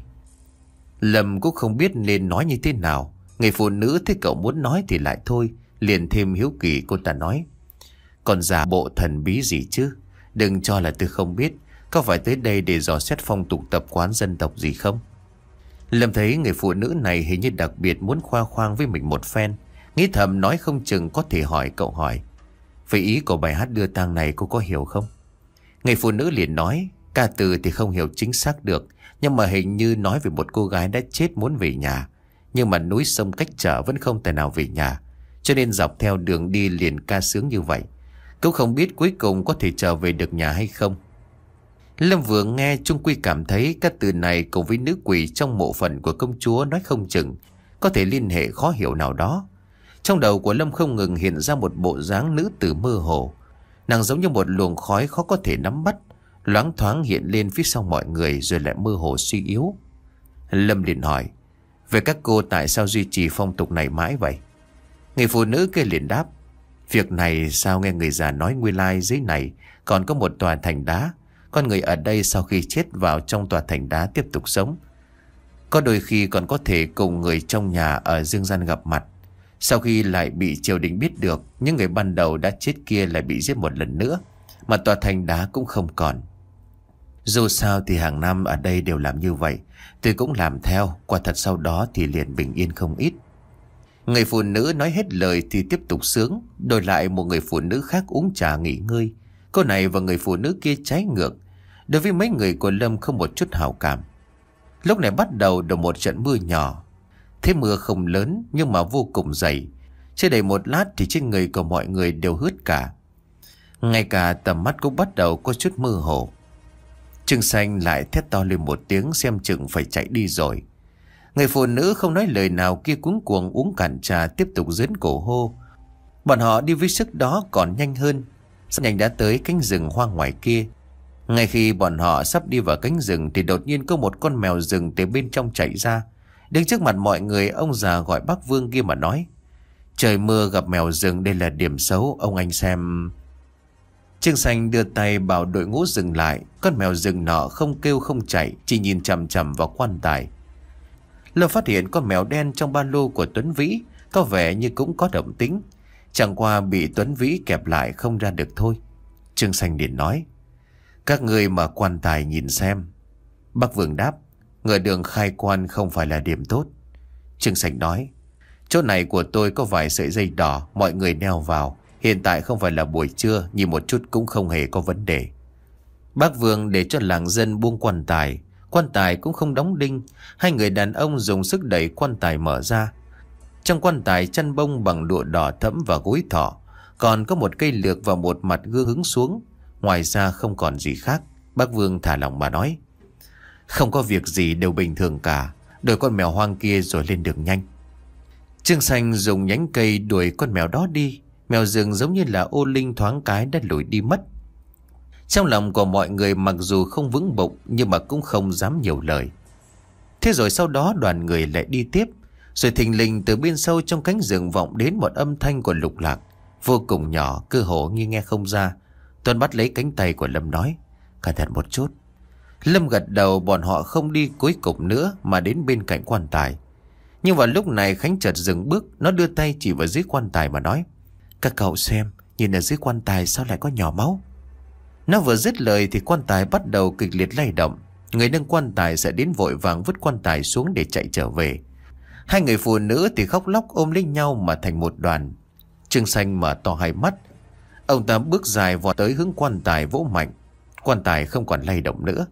Lâm cũng không biết nên nói như thế nào. Người phụ nữ thấy cậu muốn nói thì lại thôi, liền thêm hiếu kỳ. Cô ta nói: Còn giả bộ thần bí gì chứ? Đừng cho là tôi không biết. Có phải tới đây để dò xét phong tục tập quán dân tộc gì không? Lâm thấy người phụ nữ này hình như đặc biệt muốn khoe khoang với mình một phen, nghĩ thầm nói không chừng có thể hỏi cậu hỏi: Vậy ý của bài hát đưa tang này cô có hiểu không? Người phụ nữ liền nói: Ca từ thì không hiểu chính xác được, nhưng mà hình như nói về một cô gái đã chết muốn về nhà, nhưng mà núi sông cách trở vẫn không thể nào về nhà, cho nên dọc theo đường đi liền ca sướng như vậy. Cũng không biết cuối cùng có thể trở về được nhà hay không. Lâm vừa nghe chung quy cảm thấy các từ này cùng với nữ quỷ trong mộ phần của công chúa nói không chừng có thể liên hệ khó hiểu nào đó. Trong đầu của Lâm không ngừng hiện ra một bộ dáng nữ tử mơ hồ. Nàng giống như một luồng khói khó có thể nắm bắt, loáng thoáng hiện lên phía sau mọi người rồi lại mơ hồ suy yếu. Lâm liền hỏi: Vậy các cô tại sao duy trì phong tục này mãi vậy? Người phụ nữ kia liền đáp: Việc này sao nghe người già nói nguyên lai dưới này còn có một tòa thành đá. Con người ở đây sau khi chết vào trong tòa thành đá tiếp tục sống. Có đôi khi còn có thể cùng người trong nhà ở dương gian gặp mặt. Sau khi lại bị triều đình biết được, những người ban đầu đã chết kia lại bị giết một lần nữa, mà tòa thành đá cũng không còn. Dù sao thì hàng năm ở đây đều làm như vậy. Tôi cũng làm theo. Quả thật sau đó thì liền bình yên không ít. Người phụ nữ nói hết lời thì tiếp tục sướng. Đổi lại một người phụ nữ khác uống trà nghỉ ngơi. Cô này và người phụ nữ kia trái ngược. Đối với mấy người của Lâm không một chút hảo cảm. Lúc này bắt đầu được một trận mưa nhỏ. Thế mưa không lớn nhưng mà vô cùng dày. Chưa đầy một lát thì trên người của mọi người đều ướt cả. Ngay cả tầm mắt cũng bắt đầu có chút mơ hồ. Trương Xanh lại thét to lên một tiếng, xem chừng phải chạy đi rồi. Người phụ nữ không nói lời nào kia cuống cuồng uống cạn trà, tiếp tục dướn cổ hô. Bọn họ đi với sức đó còn nhanh hơn. Rất nhanh đã tới cánh rừng hoang ngoài kia. Ngay khi bọn họ sắp đi vào cánh rừng thì đột nhiên có một con mèo rừng từ bên trong chạy ra. Đứng trước mặt mọi người, ông già gọi bác Vương kia mà nói: Trời mưa gặp mèo rừng, đây là điểm xấu, ông anh xem. Trương Xanh đưa tay bảo đội ngũ dừng lại. Con mèo rừng nọ không kêu không chạy, chỉ nhìn chằm chằm vào quan tài. Lâm phát hiện con mèo đen trong ba lô của Tuấn Vĩ có vẻ như cũng có động tính, chẳng qua bị Tuấn Vĩ kẹp lại không ra được thôi. Trương Xanh liền nói: Các người mở quan tài nhìn xem. Bác Vương đáp: Ngờ đường khai quan không phải là điểm tốt. Trương Xanh nói: Chỗ này của tôi có vài sợi dây đỏ, mọi người đeo vào. Hiện tại không phải là buổi trưa, nhìn một chút cũng không hề có vấn đề. Bác Vương để cho làng dân buông quan tài. Quan tài cũng không đóng đinh. Hai người đàn ông dùng sức đẩy quan tài mở ra. Trong quan tài chăn bông bằng lụa đỏ thẫm và gối thỏ. Còn có một cây lược và một mặt gương hướng xuống. Ngoài ra không còn gì khác. Bác Vương thả lòng mà nói: Không có việc gì, đều bình thường cả. Đuổi con mèo hoang kia rồi lên đường nhanh. Trương Xanh dùng nhánh cây đuổi con mèo đó đi. Mèo rừng giống như là ô linh thoáng cái đã lùi đi mất. Trong lòng của mọi người mặc dù không vững bụng nhưng mà cũng không dám nhiều lời. Thế rồi sau đó đoàn người lại đi tiếp. Rồi thình lình từ bên sâu trong cánh rừng vọng đến một âm thanh của Lục Lạc, vô cùng nhỏ, cơ hồ như nghe không ra. Tuấn bắt lấy cánh tay của Lâm nói: Cẩn thận một chút. Lâm gật đầu. Bọn họ không đi cuối cùng nữa mà đến bên cạnh quan tài. Nhưng vào lúc này Khánh chợt dừng bước. Nó đưa tay chỉ vào dưới quan tài mà nói: Các cậu xem, nhìn ở dưới quan tài sao lại có nhỏ máu. Nó vừa dứt lời thì quan tài bắt đầu kịch liệt lay động. Người nâng quan tài sẽ đến vội vàng vứt quan tài xuống để chạy trở về. Hai người phụ nữ thì khóc lóc ôm lấy nhau mà thành một đoàn. Trương Xanh mở to hai mắt. Ông ta bước dài vọt tới hướng quan tài vỗ mạnh. Quan tài không còn lay động nữa.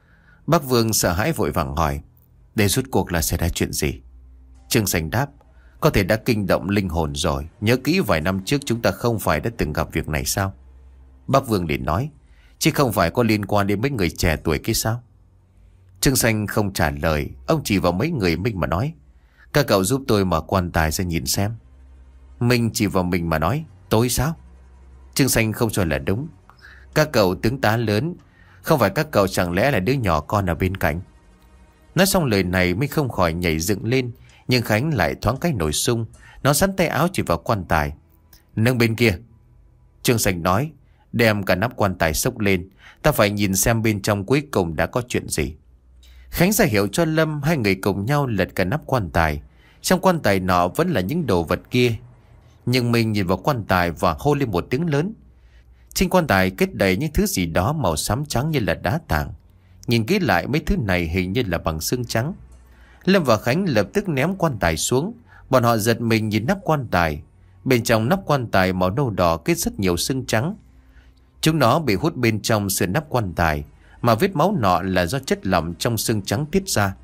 Bác Vương sợ hãi vội vàng hỏi: Để rút cuộc là xảy ra chuyện gì? Trương Xanh đáp: Có thể đã kinh động linh hồn rồi. Nhớ kỹ vài năm trước chúng ta không phải đã từng gặp việc này sao? Bác Vương liền nói: Chứ không phải có liên quan đến mấy người trẻ tuổi kia sao? Trương Xanh không trả lời. Ông chỉ vào mấy người Minh mà nói: Các cậu giúp tôi mở quan tài ra nhìn xem. Minh chỉ vào mình mà nói: Tôi sao? Trương Xanh không cho là đúng. Các cậu tướng tá lớn, không phải các cậu chẳng lẽ là đứa nhỏ con ở bên cạnh? Nói xong lời này Minh không khỏi nhảy dựng lên. Nhưng Khánh lại thoáng cái nổi sung. Nó sắn tay áo chỉ vào quan tài: Nâng bên kia. Trương Xanh nói: Đem cả nắp quan tài xốc lên, ta phải nhìn xem bên trong cuối cùng đã có chuyện gì. Khánh ra hiệu cho Lâm. Hai người cùng nhau lật cả nắp quan tài. Trong quan tài nọ vẫn là những đồ vật kia. Nhưng mình nhìn vào quan tài và hô lên một tiếng lớn. Trên quan tài kết đầy những thứ gì đó màu xám trắng như là đá tảng. Nhìn kỹ lại mấy thứ này hình như là bằng xương trắng. Lâm và Khánh lập tức ném quan tài xuống. Bọn họ giật mình nhìn nắp quan tài. Bên trong nắp quan tài màu nâu đỏ kết rất nhiều xương trắng. Chúng nó bị hút bên trong sườn nắp quan tài, mà vết máu nọ là do chất lỏng trong xương trắng tiết ra.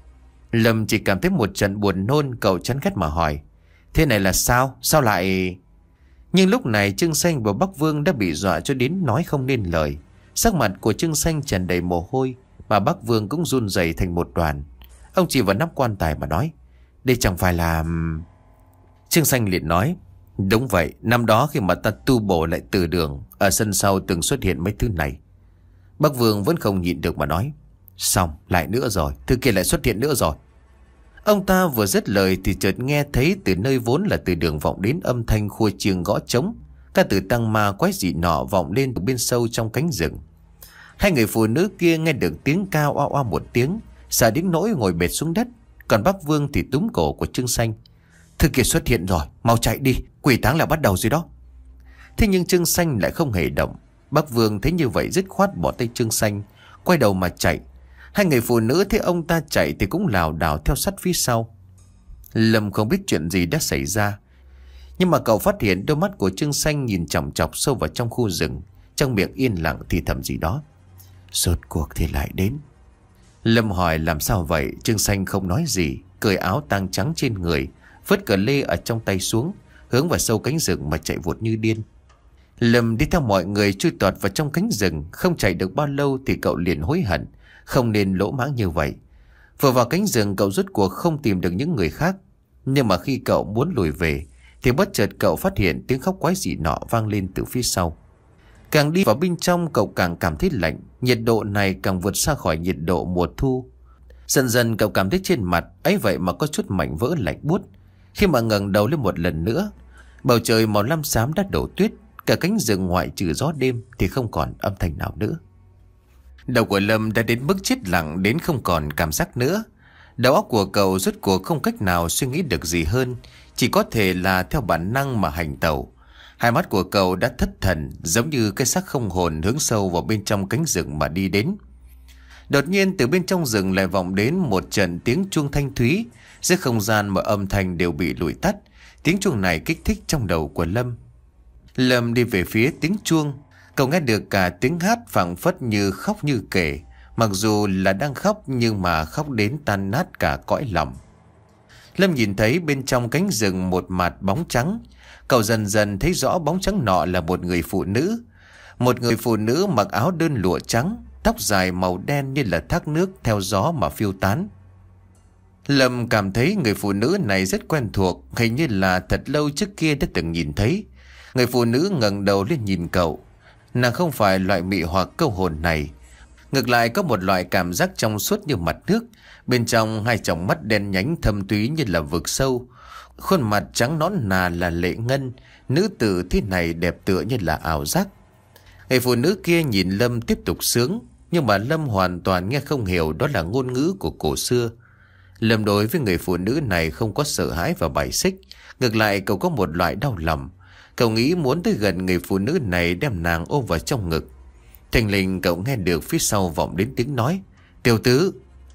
Lâm chỉ cảm thấy một trận buồn nôn. Cậu chán ghét mà hỏi: Thế này là sao? Sao lại... Nhưng lúc này Trương Xanh và Bắc Vương đã bị dọa cho đến nói không nên lời. Sắc mặt của Trương Xanh tràn đầy mồ hôi, mà Bắc Vương cũng run rẩy thành một đoàn. Ông chỉ vào nắp quan tài mà nói: Đây chẳng phải là... Trương Xanh liền nói: Đúng vậy, năm đó khi mà ta tu bổ lại từ đường, ở sân sau từng xuất hiện mấy thứ này. Bắc Vương vẫn không nhịn được mà nói: Xong, lại nữa rồi, thứ kia lại xuất hiện nữa rồi. Ông ta vừa dứt lời thì chợt nghe thấy từ nơi vốn là từ đường vọng đến âm thanh khua chiêng gõ trống. Ca từ tăng ma quái dị nọ vọng lên từ bên sâu trong cánh rừng. Hai người phụ nữ kia nghe được tiếng cao oa oa một tiếng, sợ đến nỗi ngồi bệt xuống đất. Còn bác Vương thì túm cổ của Trương Xanh. Thư kia xuất hiện rồi, mau chạy đi, quỷ táng là bắt đầu rồi đó. Thế nhưng Trương Xanh lại không hề động. Bác Vương thấy như vậy dứt khoát bỏ tay Trương Xanh, quay đầu mà chạy. Hai người phụ nữ thấy ông ta chạy thì cũng lảo đảo theo sát phía sau. Lâm không biết chuyện gì đã xảy ra, nhưng mà cậu phát hiện đôi mắt của Trương Xanh nhìn chòng chọc sâu vào trong khu rừng, trong miệng yên lặng thì thầm gì đó. Rốt cuộc thì lại đến. Lâm hỏi làm sao vậy. Trương Xanh không nói gì, cởi áo tang trắng trên người, vứt cờ lê ở trong tay xuống, hướng vào sâu cánh rừng mà chạy vụt như điên. Lâm đi theo mọi người chui tọt vào trong cánh rừng. Không chạy được bao lâu thì cậu liền hối hận không nên lỗ mãng như vậy. Vừa vào cánh rừng cậu rốt cuộc không tìm được những người khác. Nhưng mà khi cậu muốn lùi về thì bất chợt cậu phát hiện tiếng khóc quái dị nọ vang lên từ phía sau. Càng đi vào bên trong cậu càng cảm thấy lạnh. Nhiệt độ này càng vượt xa khỏi nhiệt độ mùa thu. Dần dần cậu cảm thấy trên mặt ấy vậy mà có chút mảnh vỡ lạnh buốt. Khi mà ngẩng đầu lên một lần nữa, bầu trời màu lam xám đã đổ tuyết. Cả cánh rừng ngoại trừ gió đêm thì không còn âm thanh nào nữa. Đầu của Lâm đã đến mức chết lặng đến không còn cảm giác nữa. Đầu óc của cậu rốt cuộc không cách nào suy nghĩ được gì hơn, chỉ có thể là theo bản năng mà hành tẩu. Hai mắt của cậu đã thất thần, giống như cái xác không hồn hướng sâu vào bên trong cánh rừng mà đi đến. Đột nhiên từ bên trong rừng lại vọng đến một trận tiếng chuông thanh thúy. Giữa không gian mọi âm thanh đều bị lùi tắt. Tiếng chuông này kích thích trong đầu của Lâm. Lâm đi về phía tiếng chuông. Cậu nghe được cả tiếng hát phảng phất như khóc như kể. Mặc dù là đang khóc nhưng mà khóc đến tan nát cả cõi lòng. Lâm nhìn thấy bên trong cánh rừng một mặt bóng trắng. Cậu dần dần thấy rõ bóng trắng nọ là một người phụ nữ. Một người phụ nữ mặc áo đơn lụa trắng, tóc dài màu đen như là thác nước theo gió mà phiêu tán. Lâm cảm thấy người phụ nữ này rất quen thuộc, hình như là thật lâu trước kia đã từng nhìn thấy. Người phụ nữ ngẩng đầu lên nhìn cậu. Nàng không phải loại mị hoặc câu hồn này. Ngược lại có một loại cảm giác trong suốt như mặt nước. Bên trong hai tròng mắt đen nhánh thâm túy như là vực sâu. Khuôn mặt trắng nõn nà là Lệ Ngân. Nữ tử thế này đẹp tựa như là ảo giác. Người phụ nữ kia nhìn Lâm tiếp tục sướng. Nhưng mà Lâm hoàn toàn nghe không hiểu đó là ngôn ngữ của cổ xưa. Lâm đối với người phụ nữ này không có sợ hãi và bài xích. Ngược lại cậu có một loại đau lòng. Cậu nghĩ muốn tới gần người phụ nữ này đem nàng ôm vào trong ngực. Thình lình cậu nghe được phía sau vọng đến tiếng nói. Tiểu tứ.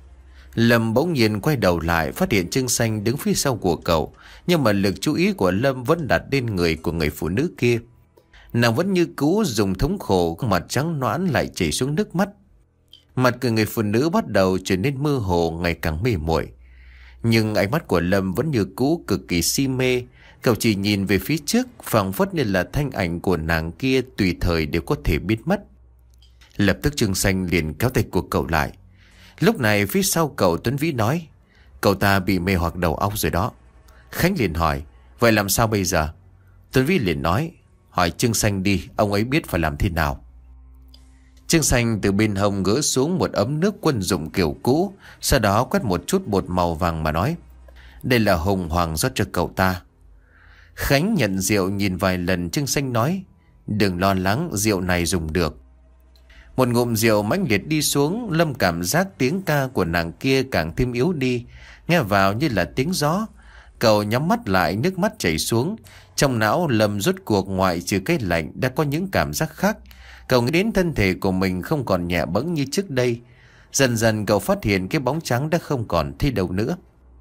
Lâm bỗng nhiên quay đầu lại, phát hiện Trương Xanh đứng phía sau của cậu. Nhưng mà lực chú ý của Lâm vẫn đặt lên người của người phụ nữ kia. Nàng vẫn như cũ dùng thống khổ, mặt trắng nõn lại chảy xuống nước mắt. Mặt của người phụ nữ bắt đầu trở nên mơ hồ, ngày càng mê muội. Nhưng ánh mắt của Lâm vẫn như cũ cực kỳ si mê. Cậu chỉ nhìn về phía trước, phảng phất như là thanh ảnh của nàng kia tùy thời đều có thể biến mất. Lập tức Trương Xanh liền kéo tay của cậu lại. Lúc này phía sau cậu Tuấn Vĩ nói. Cậu ta bị mê hoặc đầu óc rồi đó. Khánh liền hỏi. Vậy làm sao bây giờ? Tuấn Vĩ liền nói. Hỏi Trương Xanh đi, ông ấy biết phải làm thế nào. Trương Xanh từ bên hông gỡ xuống một ấm nước quân dụng kiểu cũ. Sau đó quét một chút bột màu vàng mà nói. Đây là hồng hoàng rót cho cậu ta. Khánh nhận rượu nhìn vài lần. Trương Xanh nói. Đừng lo lắng, rượu này dùng được. Một ngụm rượu mãnh liệt đi xuống. Lâm cảm giác tiếng ca của nàng kia càng thêm yếu đi, nghe vào như là tiếng gió. Cậu nhắm mắt lại, nước mắt chảy xuống. Trong não Lâm rốt cuộc ngoại trừ cái lạnh đã có những cảm giác khác. Cậu nghĩ đến thân thể của mình không còn nhẹ bẫng như trước đây. Dần dần cậu phát hiện cái bóng trắng đã không còn thấy đâu nữa.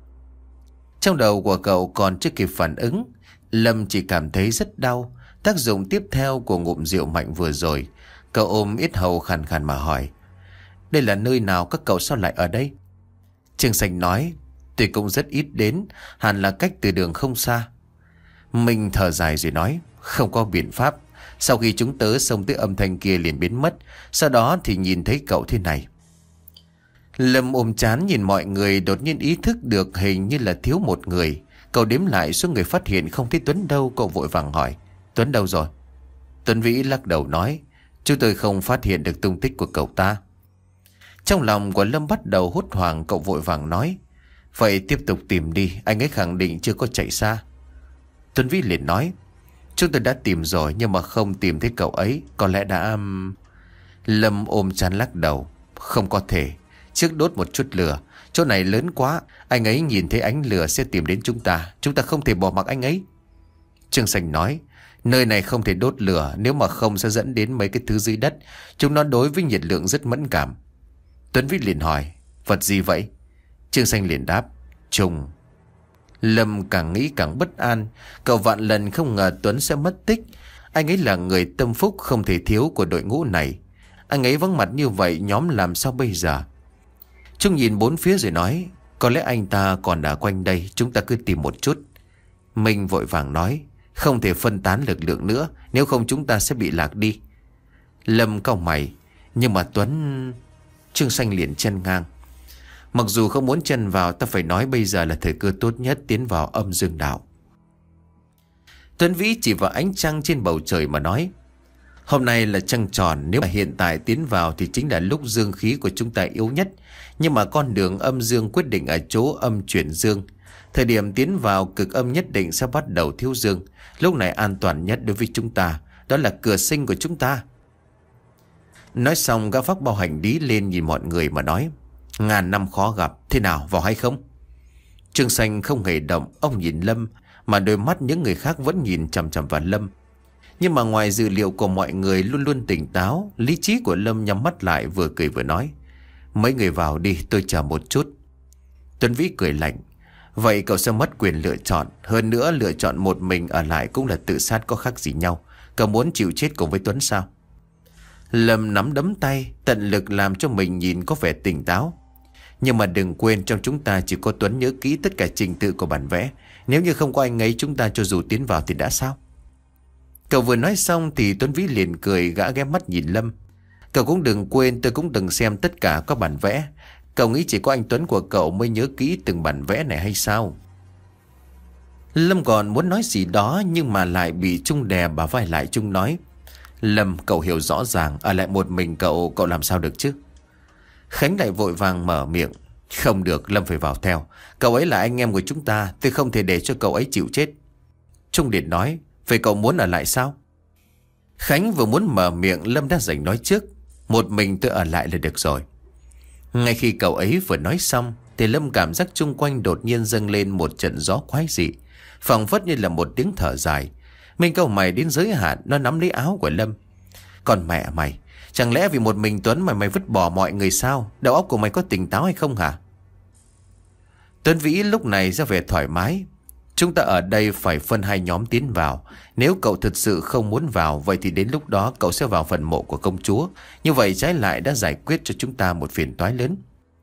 Trong đầu của cậu còn chưa kịp phản ứng, Lâm chỉ cảm thấy rất đau. Tác dụng tiếp theo của ngụm rượu mạnh vừa rồi. Cậu ôm yết hầu khàn khàn mà hỏi. Đây là nơi nào, các cậu sao lại ở đây? Trương Xanh nói. Tôi cũng rất ít đến, hẳn là cách từ đường không xa. Mình thở dài rồi nói. Không có biện pháp. Sau khi chúng tớ xông tới âm thanh kia liền biến mất. Sau đó thì nhìn thấy cậu thế này. Lâm ôm chán nhìn mọi người, đột nhiên ý thức được hình như là thiếu một người. Cậu đếm lại số người phát hiện không thấy Tuấn đâu. Cậu vội vàng hỏi. Tuấn đâu rồi? Tuấn Vĩ lắc đầu nói. Chúng tôi không phát hiện được tung tích của cậu ta. Trong lòng của Lâm bắt đầu hốt hoảng. Cậu vội vàng nói. Vậy tiếp tục tìm đi, anh ấy khẳng định chưa có chạy xa. Tuấn Vĩ liền nói, chúng tôi đã tìm rồi nhưng mà không tìm thấy cậu ấy. Có lẽ đã... Lâm ôm chán lắc đầu, không có thể. Trước đốt một chút lửa, chỗ này lớn quá, anh ấy nhìn thấy ánh lửa sẽ tìm đến chúng ta. Chúng ta không thể bỏ mặc anh ấy. Trương Sành nói, nơi này không thể đốt lửa, nếu mà không sẽ dẫn đến mấy cái thứ dưới đất. Chúng nó đối với nhiệt lượng rất mẫn cảm. Tuấn Vĩ liền hỏi, vật gì vậy? Trương Sành liền đáp, trùng. Lâm càng nghĩ càng bất an. Cậu vạn lần không ngờ Tuấn sẽ mất tích. Anh ấy là người tâm phúc không thể thiếu của đội ngũ này. Anh ấy vắng mặt như vậy, nhóm làm sao bây giờ? Trung nhìn bốn phía rồi nói, có lẽ anh ta còn ở quanh đây, chúng ta cứ tìm một chút. Minh vội vàng nói, không thể phân tán lực lượng nữa, nếu không chúng ta sẽ bị lạc đi. Lâm cau mày, nhưng mà Tuấn... Trương Xanh liền chen ngang, mặc dù không muốn chen vào, ta phải nói bây giờ là thời cơ tốt nhất tiến vào âm dương đạo. Tuấn Vĩ chỉ vào ánh trăng trên bầu trời mà nói, hôm nay là trăng tròn, nếu mà hiện tại tiến vào thì chính là lúc dương khí của chúng ta yếu nhất. Nhưng mà con đường âm dương quyết định ở chỗ âm chuyển dương. Thời điểm tiến vào cực âm nhất định sẽ bắt đầu thiếu dương. Lúc này an toàn nhất đối với chúng ta, đó là cửa sinh của chúng ta. Nói xong gã vác bao hành lý lên nhìn mọi người mà nói, ngàn năm khó gặp, thế nào, vào hay không? Trương Xanh không hề động, ông nhìn Lâm, mà đôi mắt những người khác vẫn nhìn chằm chằm vào Lâm. Nhưng mà ngoài dự liệu của mọi người luôn luôn tỉnh táo, lý trí của Lâm nhắm mắt lại vừa cười vừa nói, mấy người vào đi, tôi chờ một chút. Tuấn Vĩ cười lạnh, vậy cậu sẽ mất quyền lựa chọn. Hơn nữa lựa chọn một mình ở lại cũng là tự sát, có khác gì nhau. Cậu muốn chịu chết cùng với Tuấn sao? Lâm nắm đấm tay, tận lực làm cho mình nhìn có vẻ tỉnh táo. Nhưng mà đừng quên, trong chúng ta chỉ có Tuấn nhớ kỹ tất cả trình tự của bản vẽ. Nếu như không có anh ấy, chúng ta cho dù tiến vào thì đã sao? Cậu vừa nói xong thì Tuấn Vĩ liền cười, gã ghé mắt nhìn Lâm. Cậu cũng đừng quên, tôi cũng từng xem tất cả các bản vẽ. Cậu nghĩ chỉ có anh Tuấn của cậu mới nhớ kỹ từng bản vẽ này hay sao? Lâm còn muốn nói gì đó nhưng mà lại bị Trung đè bả vai lại. Trung nói, Lâm, cậu hiểu rõ ràng, ở lại một mình cậu, cậu làm sao được chứ? Khánh lại vội vàng mở miệng, không được, Lâm phải vào theo. Cậu ấy là anh em của chúng ta, tôi không thể để cho cậu ấy chịu chết. Trung điện nói, vậy cậu muốn ở lại sao? Khánh vừa muốn mở miệng, Lâm đã giành nói trước, một mình tôi ở lại là được rồi. Ngay khi cậu ấy vừa nói xong thì Lâm cảm giác chung quanh đột nhiên dâng lên một trận gió quái dị, phảng phất như là một tiếng thở dài. Mình cau mày đến giới hạn, nó nắm lấy áo của Lâm. Còn mẹ mày, chẳng lẽ vì một mình Tuấn mà mày vứt bỏ mọi người sao? Đầu óc của mày có tỉnh táo hay không hả? Tuấn Vĩ lúc này ra vẻ thoải mái. Chúng ta ở đây phải phân hai nhóm tiến vào. Nếu cậu thực sự không muốn vào, vậy thì đến lúc đó cậu sẽ vào phần mộ của công chúa. Như vậy trái lại đã giải quyết cho chúng ta một phiền toái lớn.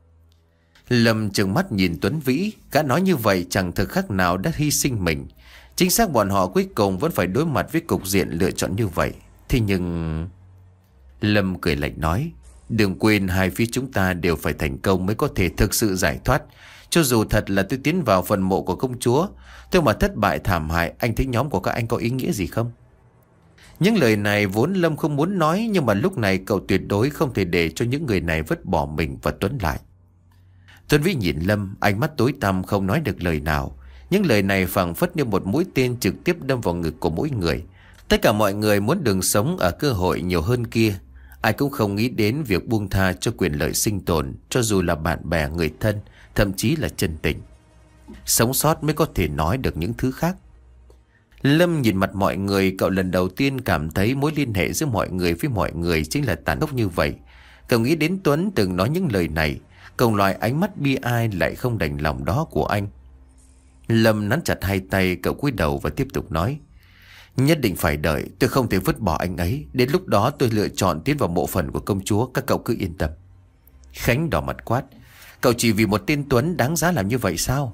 Lâm trừng mắt nhìn Tuấn Vĩ, gã nói như vậy chẳng thực khác nào đã hy sinh mình. Chính xác bọn họ cuối cùng vẫn phải đối mặt với cục diện lựa chọn như vậy. Thế nhưng... Lâm cười lạnh nói, đừng quên hai phía chúng ta đều phải thành công mới có thể thực sự giải thoát. Cho dù thật là tôi tiến vào phần mộ của công chúa, tôi mà thất bại thảm hại, anh thấy nhóm của các anh có ý nghĩa gì không? Những lời này vốn Lâm không muốn nói, nhưng mà lúc này cậu tuyệt đối không thể để cho những người này vứt bỏ mình và Tuấn lại. Tuấn Vĩ nhìn Lâm, ánh mắt tối tăm không nói được lời nào. Những lời này phảng phất như một mũi tên trực tiếp đâm vào ngực của mỗi người. Tất cả mọi người muốn đường sống ở cơ hội nhiều hơn kia. Ai cũng không nghĩ đến việc buông tha cho quyền lợi sinh tồn, cho dù là bạn bè, người thân, thậm chí là chân tình. Sống sót mới có thể nói được những thứ khác. Lâm nhìn mặt mọi người, cậu lần đầu tiên cảm thấy mối liên hệ giữa mọi người với mọi người chính là tàn khốc như vậy. Cậu nghĩ đến Tuấn từng nói những lời này, cậu loại ánh mắt bi ai lại không đành lòng đó của anh. Lâm nắn chặt hai tay, cậu cúi đầu và tiếp tục nói, nhất định phải đợi, tôi không thể vứt bỏ anh ấy. Đến lúc đó tôi lựa chọn tiến vào mộ phần của công chúa, các cậu cứ yên tâm. Khánh đỏ mặt quát, cậu chỉ vì một tên Tuấn đáng giá làm như vậy sao?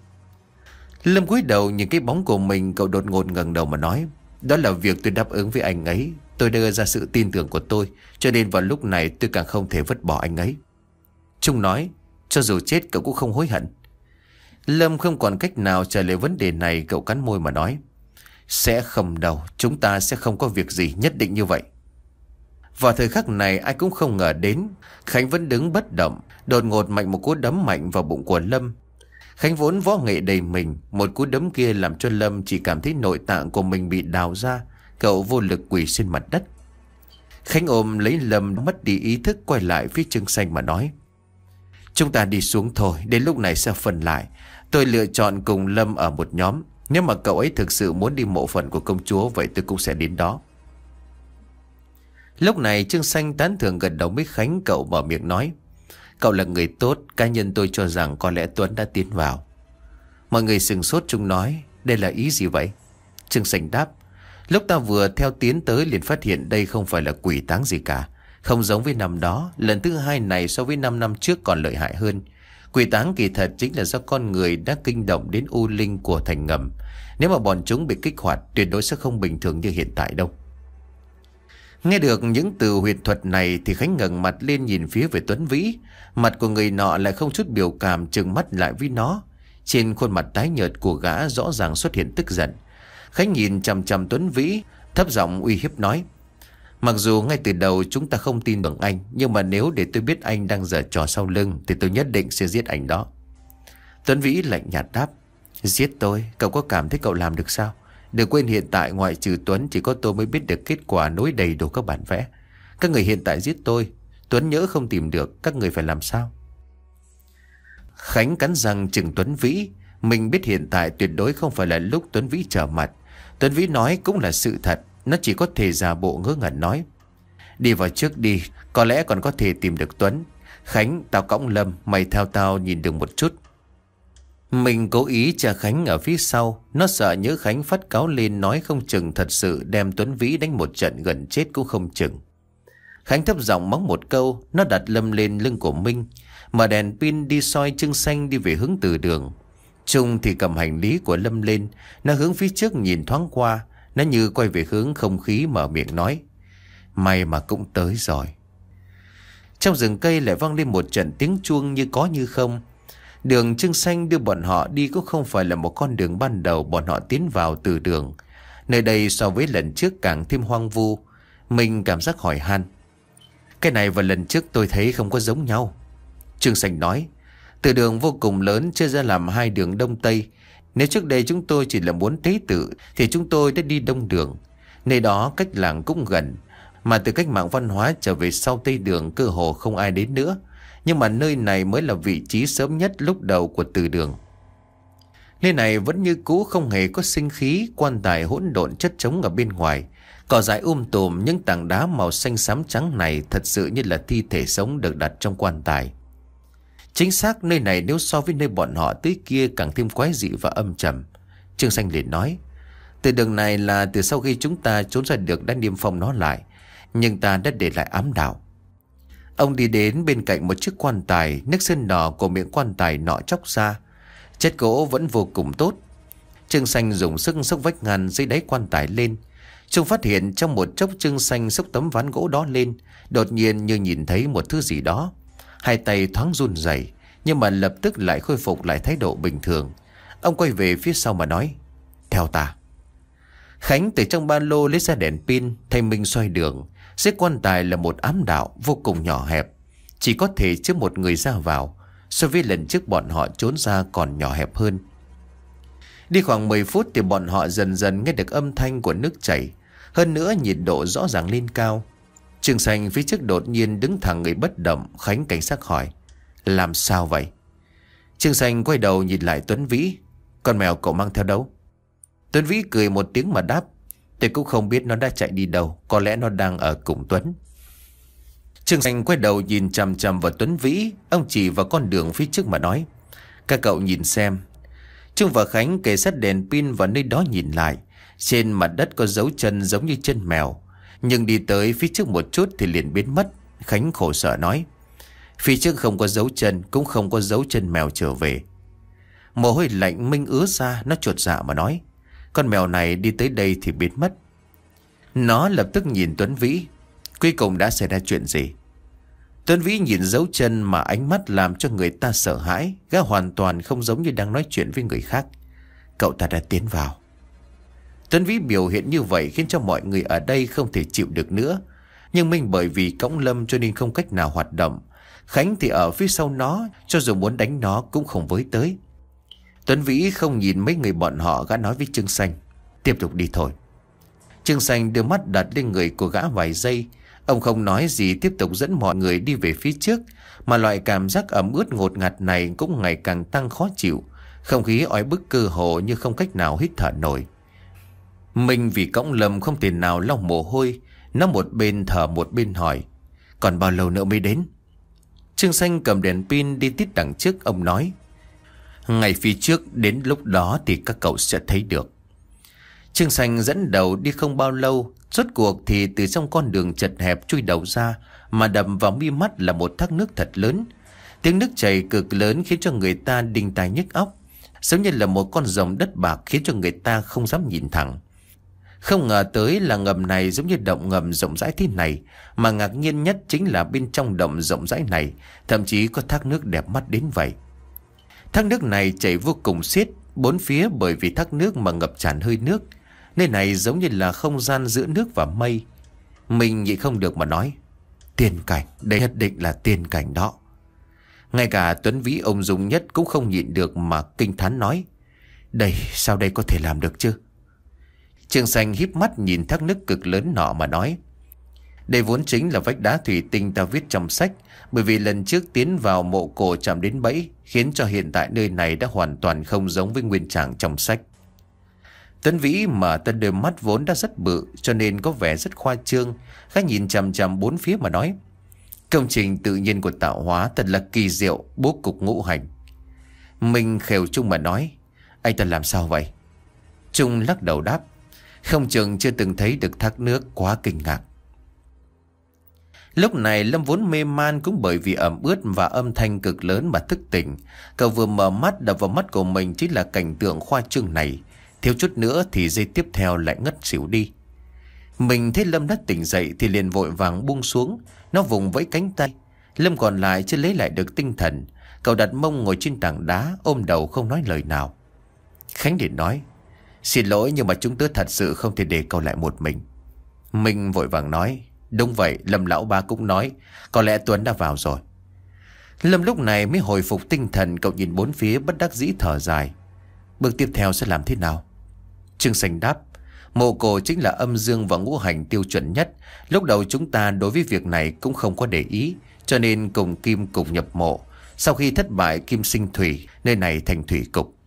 Lâm cúi đầu nhìn cái bóng của mình, cậu đột ngột ngẩng đầu mà nói, đó là việc tôi đáp ứng với anh ấy. Tôi đưa ra sự tin tưởng của tôi, cho nên vào lúc này tôi càng không thể vứt bỏ anh ấy. Trung nói, cho dù chết cậu cũng không hối hận. Lâm không còn cách nào trả lời vấn đề này, cậu cắn môi mà nói, sẽ không đâu, chúng ta sẽ không có việc gì, nhất định như vậy. Vào thời khắc này ai cũng không ngờ đến, Khánh vẫn đứng bất động, đột ngột mạnh một cú đấm mạnh vào bụng của Lâm. Khánh vốn võ nghệ đầy mình, một cú đấm kia làm cho Lâm chỉ cảm thấy nội tạng của mình bị đào ra. Cậu vô lực quỳ trên mặt đất. Khánh ôm lấy Lâm mất đi ý thức, quay lại phía Trương Xanh mà nói: chúng ta đi xuống thôi, đến lúc này sẽ phân lại. Tôi lựa chọn cùng Lâm ở một nhóm. Nếu mà cậu ấy thực sự muốn đi mộ phần của công chúa, vậy tôi cũng sẽ đến đó. Lúc này Trương Xanh tán thưởng gật đầu với Khánh. Cậu mở miệng nói: cậu là người tốt, cá nhân tôi cho rằng có lẽ Tuấn đã tiến vào. Mọi người sừng sốt chung nói: đây là ý gì vậy? Trương Xanh đáp: lúc ta vừa theo tiến tới liền phát hiện đây không phải là quỷ táng gì cả. Không giống với năm đó, lần thứ hai này so với năm năm trước còn lợi hại hơn. Quỷ táng kỳ thật chính là do con người đã kinh động đến u linh của thành ngầm. Nếu mà bọn chúng bị kích hoạt, tuyệt đối sẽ không bình thường như hiện tại đâu. Nghe được những từ huyệt thuật này thì Khánh ngẩng mặt lên nhìn phía về Tuấn Vĩ. Mặt của người nọ lại không chút biểu cảm, trừng mắt lại với nó. Trên khuôn mặt tái nhợt của gã rõ ràng xuất hiện tức giận. Khánh nhìn chằm chằm Tuấn Vĩ, thấp giọng uy hiếp nói: mặc dù ngay từ đầu chúng ta không tin tưởng anh, nhưng mà nếu để tôi biết anh đang giở trò sau lưng thì tôi nhất định sẽ giết anh đó. Tuấn Vĩ lạnh nhạt đáp: giết tôi? Cậu có cảm thấy cậu làm được sao? Đừng quên hiện tại ngoại trừ Tuấn chỉ có tôi mới biết được kết quả nối đầy đủ các bản vẽ. Các người hiện tại giết tôi, Tuấn nhỡ không tìm được, các người phải làm sao? Khánh cắn răng chừng Tuấn Vĩ. Mình biết hiện tại tuyệt đối không phải là lúc Tuấn Vĩ trở mặt. Tuấn Vĩ nói cũng là sự thật, nó chỉ có thể giả bộ ngớ ngẩn nói: đi vào trước đi, có lẽ còn có thể tìm được Tuấn. Khánh, tao cõng Lâm, mày theo tao nhìn được một chút. Mình cố ý chờ Khánh ở phía sau. Nó sợ nhớ Khánh phát cáo lên nói không chừng thật sự đem Tuấn Vĩ đánh một trận gần chết cũng không chừng. Khánh thấp giọng mắng một câu. Nó đặt Lâm lên lưng của Minh, mở đèn pin đi soi Trương Xanh đi về hướng từ đường. Trung thì cầm hành lý của Lâm lên. Nó hướng phía trước nhìn thoáng qua. Nó như quay về hướng không khí, mở miệng nói: may mà cũng tới rồi. Trong rừng cây lại vang lên một trận tiếng chuông như có như không. Đường Trương Xanh đưa bọn họ đi cũng không phải là một con đường ban đầu bọn họ tiến vào từ đường. Nơi đây so với lần trước càng thêm hoang vu. Mình cảm giác hỏi han: cái này và lần trước tôi thấy không có giống nhau. Trương Xanh nói: từ đường vô cùng lớn, chia ra làm hai đường đông tây. Nếu trước đây chúng tôi chỉ là muốn tế tự thì chúng tôi đã đi đông đường. Nơi đó cách làng cũng gần, mà từ cách mạng văn hóa trở về sau tây đường cơ hồ không ai đến nữa. Nhưng mà nơi này mới là vị trí sớm nhất lúc đầu của từ đường. Nơi này vẫn như cũ, không hề có sinh khí, quan tài hỗn độn chất trống ở bên ngoài. Cỏ dại um tùm, những tảng đá màu xanh xám trắng này thật sự như là thi thể sống được đặt trong quan tài. Chính xác, nơi này nếu so với nơi bọn họ tới kia càng thêm quái dị và âm trầm. Trương Xanh liền nói: từ đường này là từ sau khi chúng ta trốn ra được đã niêm phong nó lại, nhưng ta đã để lại ám đạo. Ông đi đến bên cạnh một chiếc quan tài. Nước sơn đỏ của miệng quan tài nọ chóc ra. Chất gỗ vẫn vô cùng tốt. Trương Xanh dùng sức xốc vách ngăn dưới đáy quan tài lên. Trung phát hiện trong một chốc Trương Xanh xốc tấm ván gỗ đó lên, đột nhiên như nhìn thấy một thứ gì đó. Hai tay thoáng run rẩy, nhưng mà lập tức lại khôi phục lại thái độ bình thường. Ông quay về phía sau mà nói: theo ta. Khánh từ trong ba lô lấy ra đèn pin, thay mình xoay đường. Dưới quan tài là một ám đạo vô cùng nhỏ hẹp, chỉ có thể chứa một người ra vào. So với lần trước bọn họ trốn ra còn nhỏ hẹp hơn. Đi khoảng mười phút thì bọn họ dần dần nghe được âm thanh của nước chảy. Hơn nữa nhiệt độ rõ ràng lên cao. Trương Xanh phía trước đột nhiên đứng thẳng người bất động. Khánh cảnh giác hỏi: làm sao vậy? Trương Xanh quay đầu nhìn lại Tuấn Vĩ: con mèo cậu mang theo đâu? Tuấn Vĩ cười một tiếng mà đáp: tôi cũng không biết nó đã chạy đi đâu, có lẽ nó đang ở cùng Tuấn. Trương Xanh quay đầu nhìn chằm chằm vào Tuấn Vĩ. Ông chỉ vào con đường phía trước mà nói: các cậu nhìn xem. Trung và Khánh kề sát đèn pin vào nơi đó nhìn lại. Trên mặt đất có dấu chân giống như chân mèo, nhưng đi tới phía trước một chút thì liền biến mất. Khánh khổ sở nói: phía trước không có dấu chân, cũng không có dấu chân mèo trở về. Mồ hôi lạnh Minh ứa ra. Nó chột dạ mà nói: con mèo này đi tới đây thì biến mất. Nó lập tức nhìn Tuấn Vĩ: cuối cùng đã xảy ra chuyện gì? Tuấn Vĩ nhìn dấu chân mà ánh mắt làm cho người ta sợ hãi. Gã hoàn toàn không giống như đang nói chuyện với người khác. Cậu ta đã tiến vào. Tuấn Vĩ biểu hiện như vậy khiến cho mọi người ở đây không thể chịu được nữa. Nhưng Minh bởi vì cõng Lâm cho nên không cách nào hoạt động. Khánh thì ở phía sau nó, cho dù muốn đánh nó cũng không với tới. Tuấn Vĩ không nhìn mấy người bọn họ, gã nói với Trương Xanh: Tiếp tục đi thôi. Trương Xanh đưa mắt đặt lên người của gã vài giây. Ông không nói gì, tiếp tục dẫn mọi người đi về phía trước. Mà loại cảm giác ẩm ướt ngột ngạt này cũng ngày càng tăng khó chịu. Không khí oi bức cơ hồ như không cách nào hít thở nổi. Mình vì cõng Lâm không thể nào lau mồ hôi. Nó một bên thở một bên hỏi: Còn bao lâu nữa mới đến? Trương Xanh cầm đèn pin đi tít đằng trước. Ông nói: Ngày phía trước, đến lúc đó thì các cậu sẽ thấy được. Trương Xanh dẫn đầu đi không bao lâu, rốt cuộc thì từ trong con đường chật hẹp chui đầu ra, mà đập vào mi mắt là một thác nước thật lớn. Tiếng nước chảy cực lớn khiến cho người ta đinh tai nhức óc, giống như là một con rồng đất bạc khiến cho người ta không dám nhìn thẳng. Không ngờ tới là ngầm này giống như động ngầm rộng rãi thế này, mà ngạc nhiên nhất chính là bên trong động rộng rãi này thậm chí có thác nước đẹp mắt đến vậy. Thác nước này chảy vô cùng xiết, bốn phía bởi vì thác nước mà ngập tràn hơi nước. Nơi này giống như là không gian giữa nước và mây. Mình nhịn không được mà nói: Tiên cảnh, đây nhất định là tiên cảnh đó. Ngay cả Tuấn Vĩ ông Dung nhất cũng không nhịn được mà kinh thán nói: Đây, sao đây có thể làm được chứ? Trương Xanh híp mắt nhìn thác nước cực lớn nọ mà nói: Đây vốn chính là vách đá thủy tinh ta viết trong sách. Bởi vì lần trước tiến vào mộ cổ chạm đến bẫy, khiến cho hiện tại nơi này đã hoàn toàn không giống với nguyên trạng trong sách. Tuấn Vĩ mở to đôi mắt vốn đã rất bự, cho nên có vẻ rất khoa trương. Gã nhìn chằm chằm bốn phía mà nói: Công trình tự nhiên của tạo hóa thật là kỳ diệu, bố cục ngũ hành. Mình khều Trung mà nói: Anh ta làm sao vậy? Trung lắc đầu đáp: Không chừng chưa từng thấy được thác nước, quá kinh ngạc. Lúc này Lâm vốn mê man cũng bởi vì ẩm ướt và âm thanh cực lớn mà thức tỉnh. Cậu vừa mở mắt, đập vào mắt của mình chính là cảnh tượng khoa trương này. Thiếu chút nữa thì giây tiếp theo lại ngất xỉu đi. Mình thấy Lâm đã tỉnh dậy thì liền vội vàng buông xuống. Nó vùng vẫy cánh tay. Lâm còn lại chưa lấy lại được tinh thần. Cậu đặt mông ngồi trên tảng đá, ôm đầu không nói lời nào. Khánh liền nói: Xin lỗi, nhưng mà chúng tớ thật sự không thể để cậu lại một mình. Mình vội vàng nói: Đúng vậy, Lâm lão ba cũng nói có lẽ Tuấn đã vào rồi. Lâm lúc này mới hồi phục tinh thần. Cậu nhìn bốn phía bất đắc dĩ thở dài: Bước tiếp theo sẽ làm thế nào? Trương Xanh đáp: Mộ cổ chính là âm dương và ngũ hành tiêu chuẩn nhất. Lúc đầu chúng ta đối với việc này cũng không có để ý, cho nên cùng kim cùng nhập mộ. Sau khi thất bại kim sinh thủy, nơi này thành thủy cục.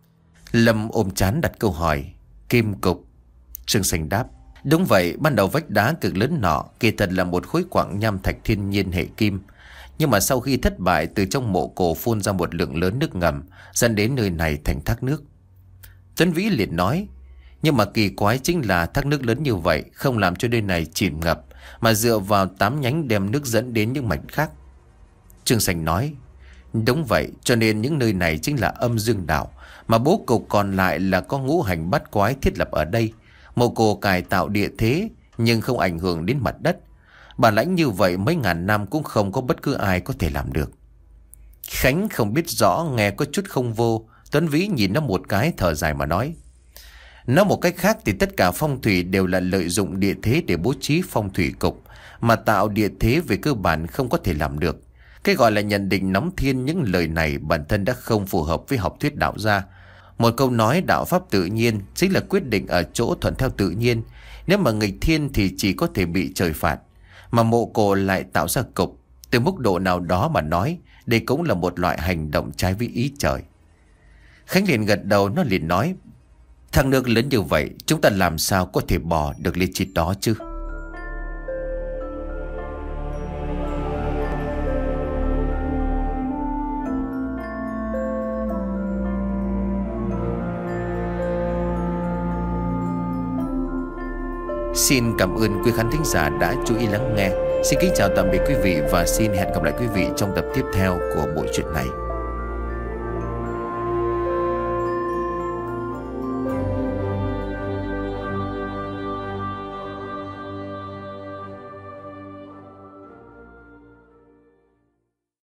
Lâm ôm chán đặt câu hỏi: Kim cục? Trương Xanh đáp: Đúng vậy, ban đầu vách đá cực lớn nọ kỳ thật là một khối quặng nham thạch thiên nhiên hệ kim. Nhưng mà sau khi thất bại, từ trong mộ cổ phun ra một lượng lớn nước ngầm, dẫn đến nơi này thành thác nước. Tuấn Vĩ liền nói: Nhưng mà kỳ quái chính là thác nước lớn như vậy không làm cho nơi này chìm ngập, mà dựa vào tám nhánh đem nước dẫn đến những mảnh khác. Trương Xanh nói: Đúng vậy, cho nên những nơi này chính là âm dương đảo, mà bố cục còn lại là có ngũ hành bát quái thiết lập ở đây. Mộ cổ cải tạo địa thế nhưng không ảnh hưởng đến mặt đất. Bản lãnh như vậy mấy ngàn năm cũng không có bất cứ ai có thể làm được. Khánh không biết rõ, nghe có chút không vô. Tuấn Vĩ nhìn nó một cái thở dài mà nói: Nói một cách khác thì tất cả phong thủy đều là lợi dụng địa thế để bố trí phong thủy cục, mà tạo địa thế về cơ bản không có thể làm được. Cái gọi là nhận định nắm thiên, những lời này bản thân đã không phù hợp với học thuyết đạo gia. Một câu nói đạo pháp tự nhiên chính là quyết định ở chỗ thuận theo tự nhiên. Nếu mà nghịch thiên thì chỉ có thể bị trời phạt. Mà mộ cổ lại tạo ra cục, từ mức độ nào đó mà nói, đây cũng là một loại hành động trái với ý trời. Khánh liền gật đầu, nó liền nói: Thằng nước lớn như vậy, chúng ta làm sao có thể bò được lên trên đó chứ? Xin cảm ơn quý khán thính giả đã chú ý lắng nghe. Xin kính chào tạm biệt quý vị và xin hẹn gặp lại quý vị trong tập tiếp theo của bộ truyện này.